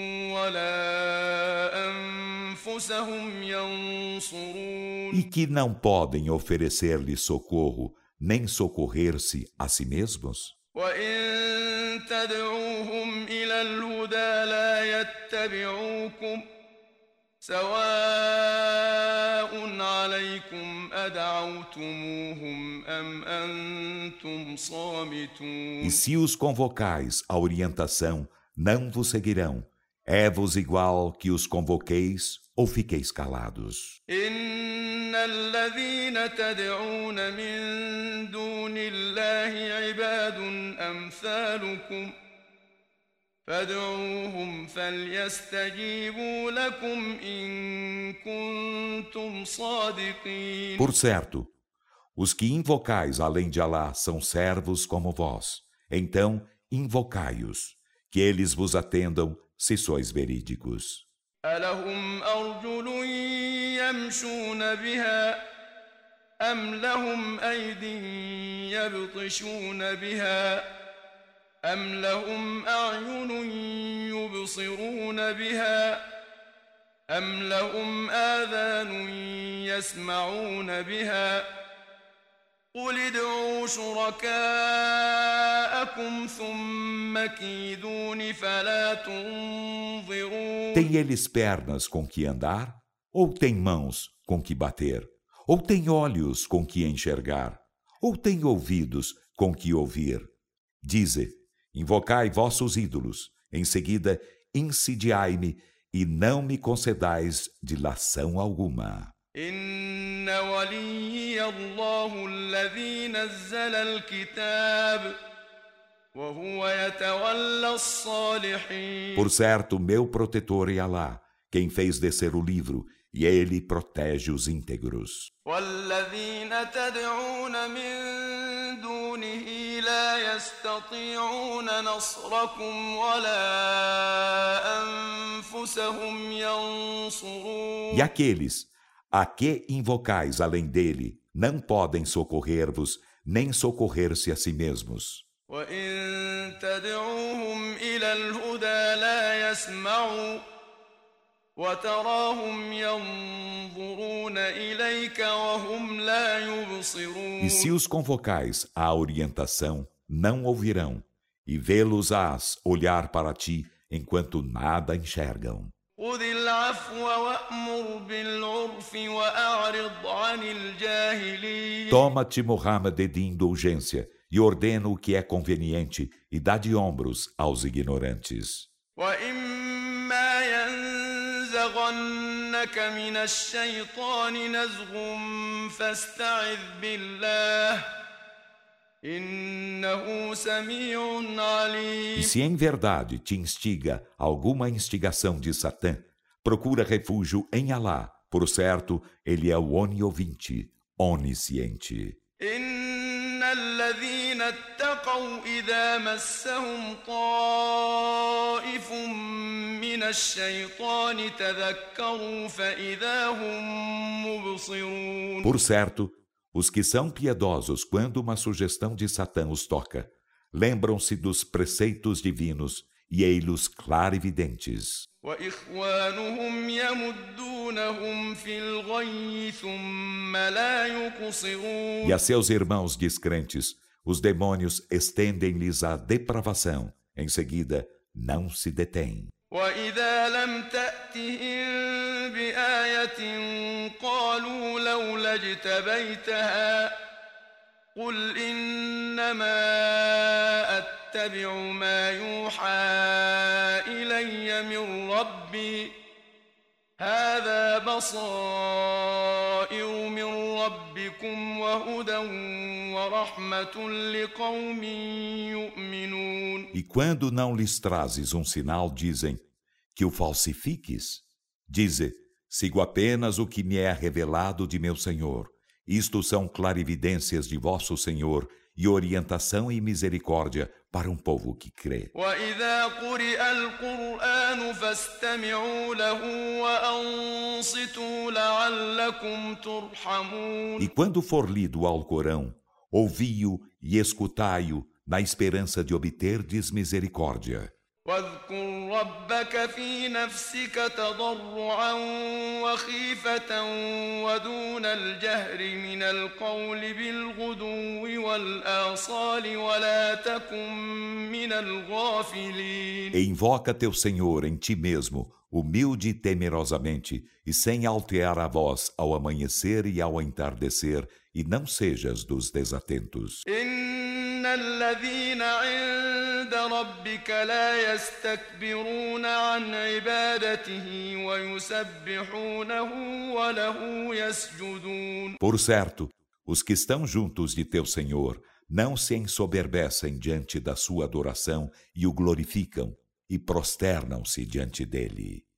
ولا أنفسهم ينصرون. E que não podem oferecer-lhe socorro, nem socorrer-se a si mesmos? وإن تدعوهم إلى الهدى لا يتبعوكم سواء عليكم أدعوتموهم أم أنتم صامتون. E se os convocais à orientação, não vos seguirão. É-vos igual que os convoqueis ou fiqueis calados. إن الذين تدعون من دون الله عباد أمثالكم فادعوهم فليستجيبوا لكم إن كنتم صادقين. Por certo, os que invocais além de Alá são servos como vós. Então, invocai-os, que eles vos atendam se sois verídicos. ألهم أرجل يمشون بها أم لهم أيد يبطشون بها أم لهم أعين يبصرون بها أم لهم آذان يسمعون بها قل ادعوا شركاءكم ثم كيدون فلا تنظرون. Tem eles pernas com que andar? Ou tem mãos com que bater? Ou tem olhos com que enxergar? Ou tem ouvidos com que ouvir? Dize: invocai vossos ídolos, em seguida insidiai-me e não me concedais dilação alguma. إن وليي الله الذي نزل الكتاب وهو يتولى الصالحين. Por certo, meu protetor é Alá, quem fez descer o livro, e ele protege os íntegros. والذين تدعون من دونه لا يستطيعون نصركم ولا أنفسهم ينصرون. E aqueles a que invocais além dele não podem socorrer-vos, nem socorrer-se a si mesmos. وإن تدعوهم إلى الهدى لا يسمعوا وتراهم ينظرون إليك وهم لا يبصرون. E se os convocais à orientação, não ouvirão, e vê-los-ás olhar para ti enquanto nada enxergam. خذ العفو وأمر بالعرف وأعرض عن الجاهلين. Toma-te, Muhammad, de indulgência, e ordena o que é conveniente, e dá de ombros aos ignorantes. وإما ينزغنك من الشيطان نزغ فاستعذ بالله إنه سميع E عليم. se em verdade te instiga alguma instigação de Satã, procura refúgio em Alá, por certo, ele é o oniovinte, onisciente. إن الذين اتقوا إذا مسهم طائف من الشيطان تذكروا فإذا هم مبصرون. Por certo, os que são piedosos quando uma sugestão de Satã os toca, lembram-se dos preceitos divinos e ei-los clarividentes. وإخوانهم يمدونهم في الغي ثم لا يقصرون. E a seus irmãos descrentes, os demônios estendem-lhes a depravação. Em seguida, não se detêm. وإذا لم تأتهم بآية قالوا لولا اجتبيتها قل إنما أتبع ما يوحى إلي من ربي هذا بصائر من ربكم وهدى ورحمة لقوم يؤمنون. E quando não lhes trazes um sinal, dizem que o falsifiques. Dize, sigo apenas o que me é revelado de meu Senhor. Isto são clarividências de vosso Senhor e orientação e misericórdia para um povo que crê. وإذا قرئ القرآن فاستمعوا له وأنصتوا لعلكم ترحمون. E quando for lido o Alcorão, ouvi-o e escutai-o na esperança de obterdes misericórdia. واذكر ربك في نفسك تضرعا وخيفة ودون الجهر من القول بالغدو والآصال ولا تكن من الغافلين. E invoca teu Senhor em ti mesmo, humilde e temerosamente, e sem altear a voz ao amanhecer e ao entardecer, e não sejas dos desatentos. إن الذين عند ربك لا يستكبرون عن عبادته ويسبحونه وله يسجدون. Por certo, os que estão juntos de teu Senhor não se ensoberbecem diante da sua adoração e o glorificam e prosternam-se diante dele.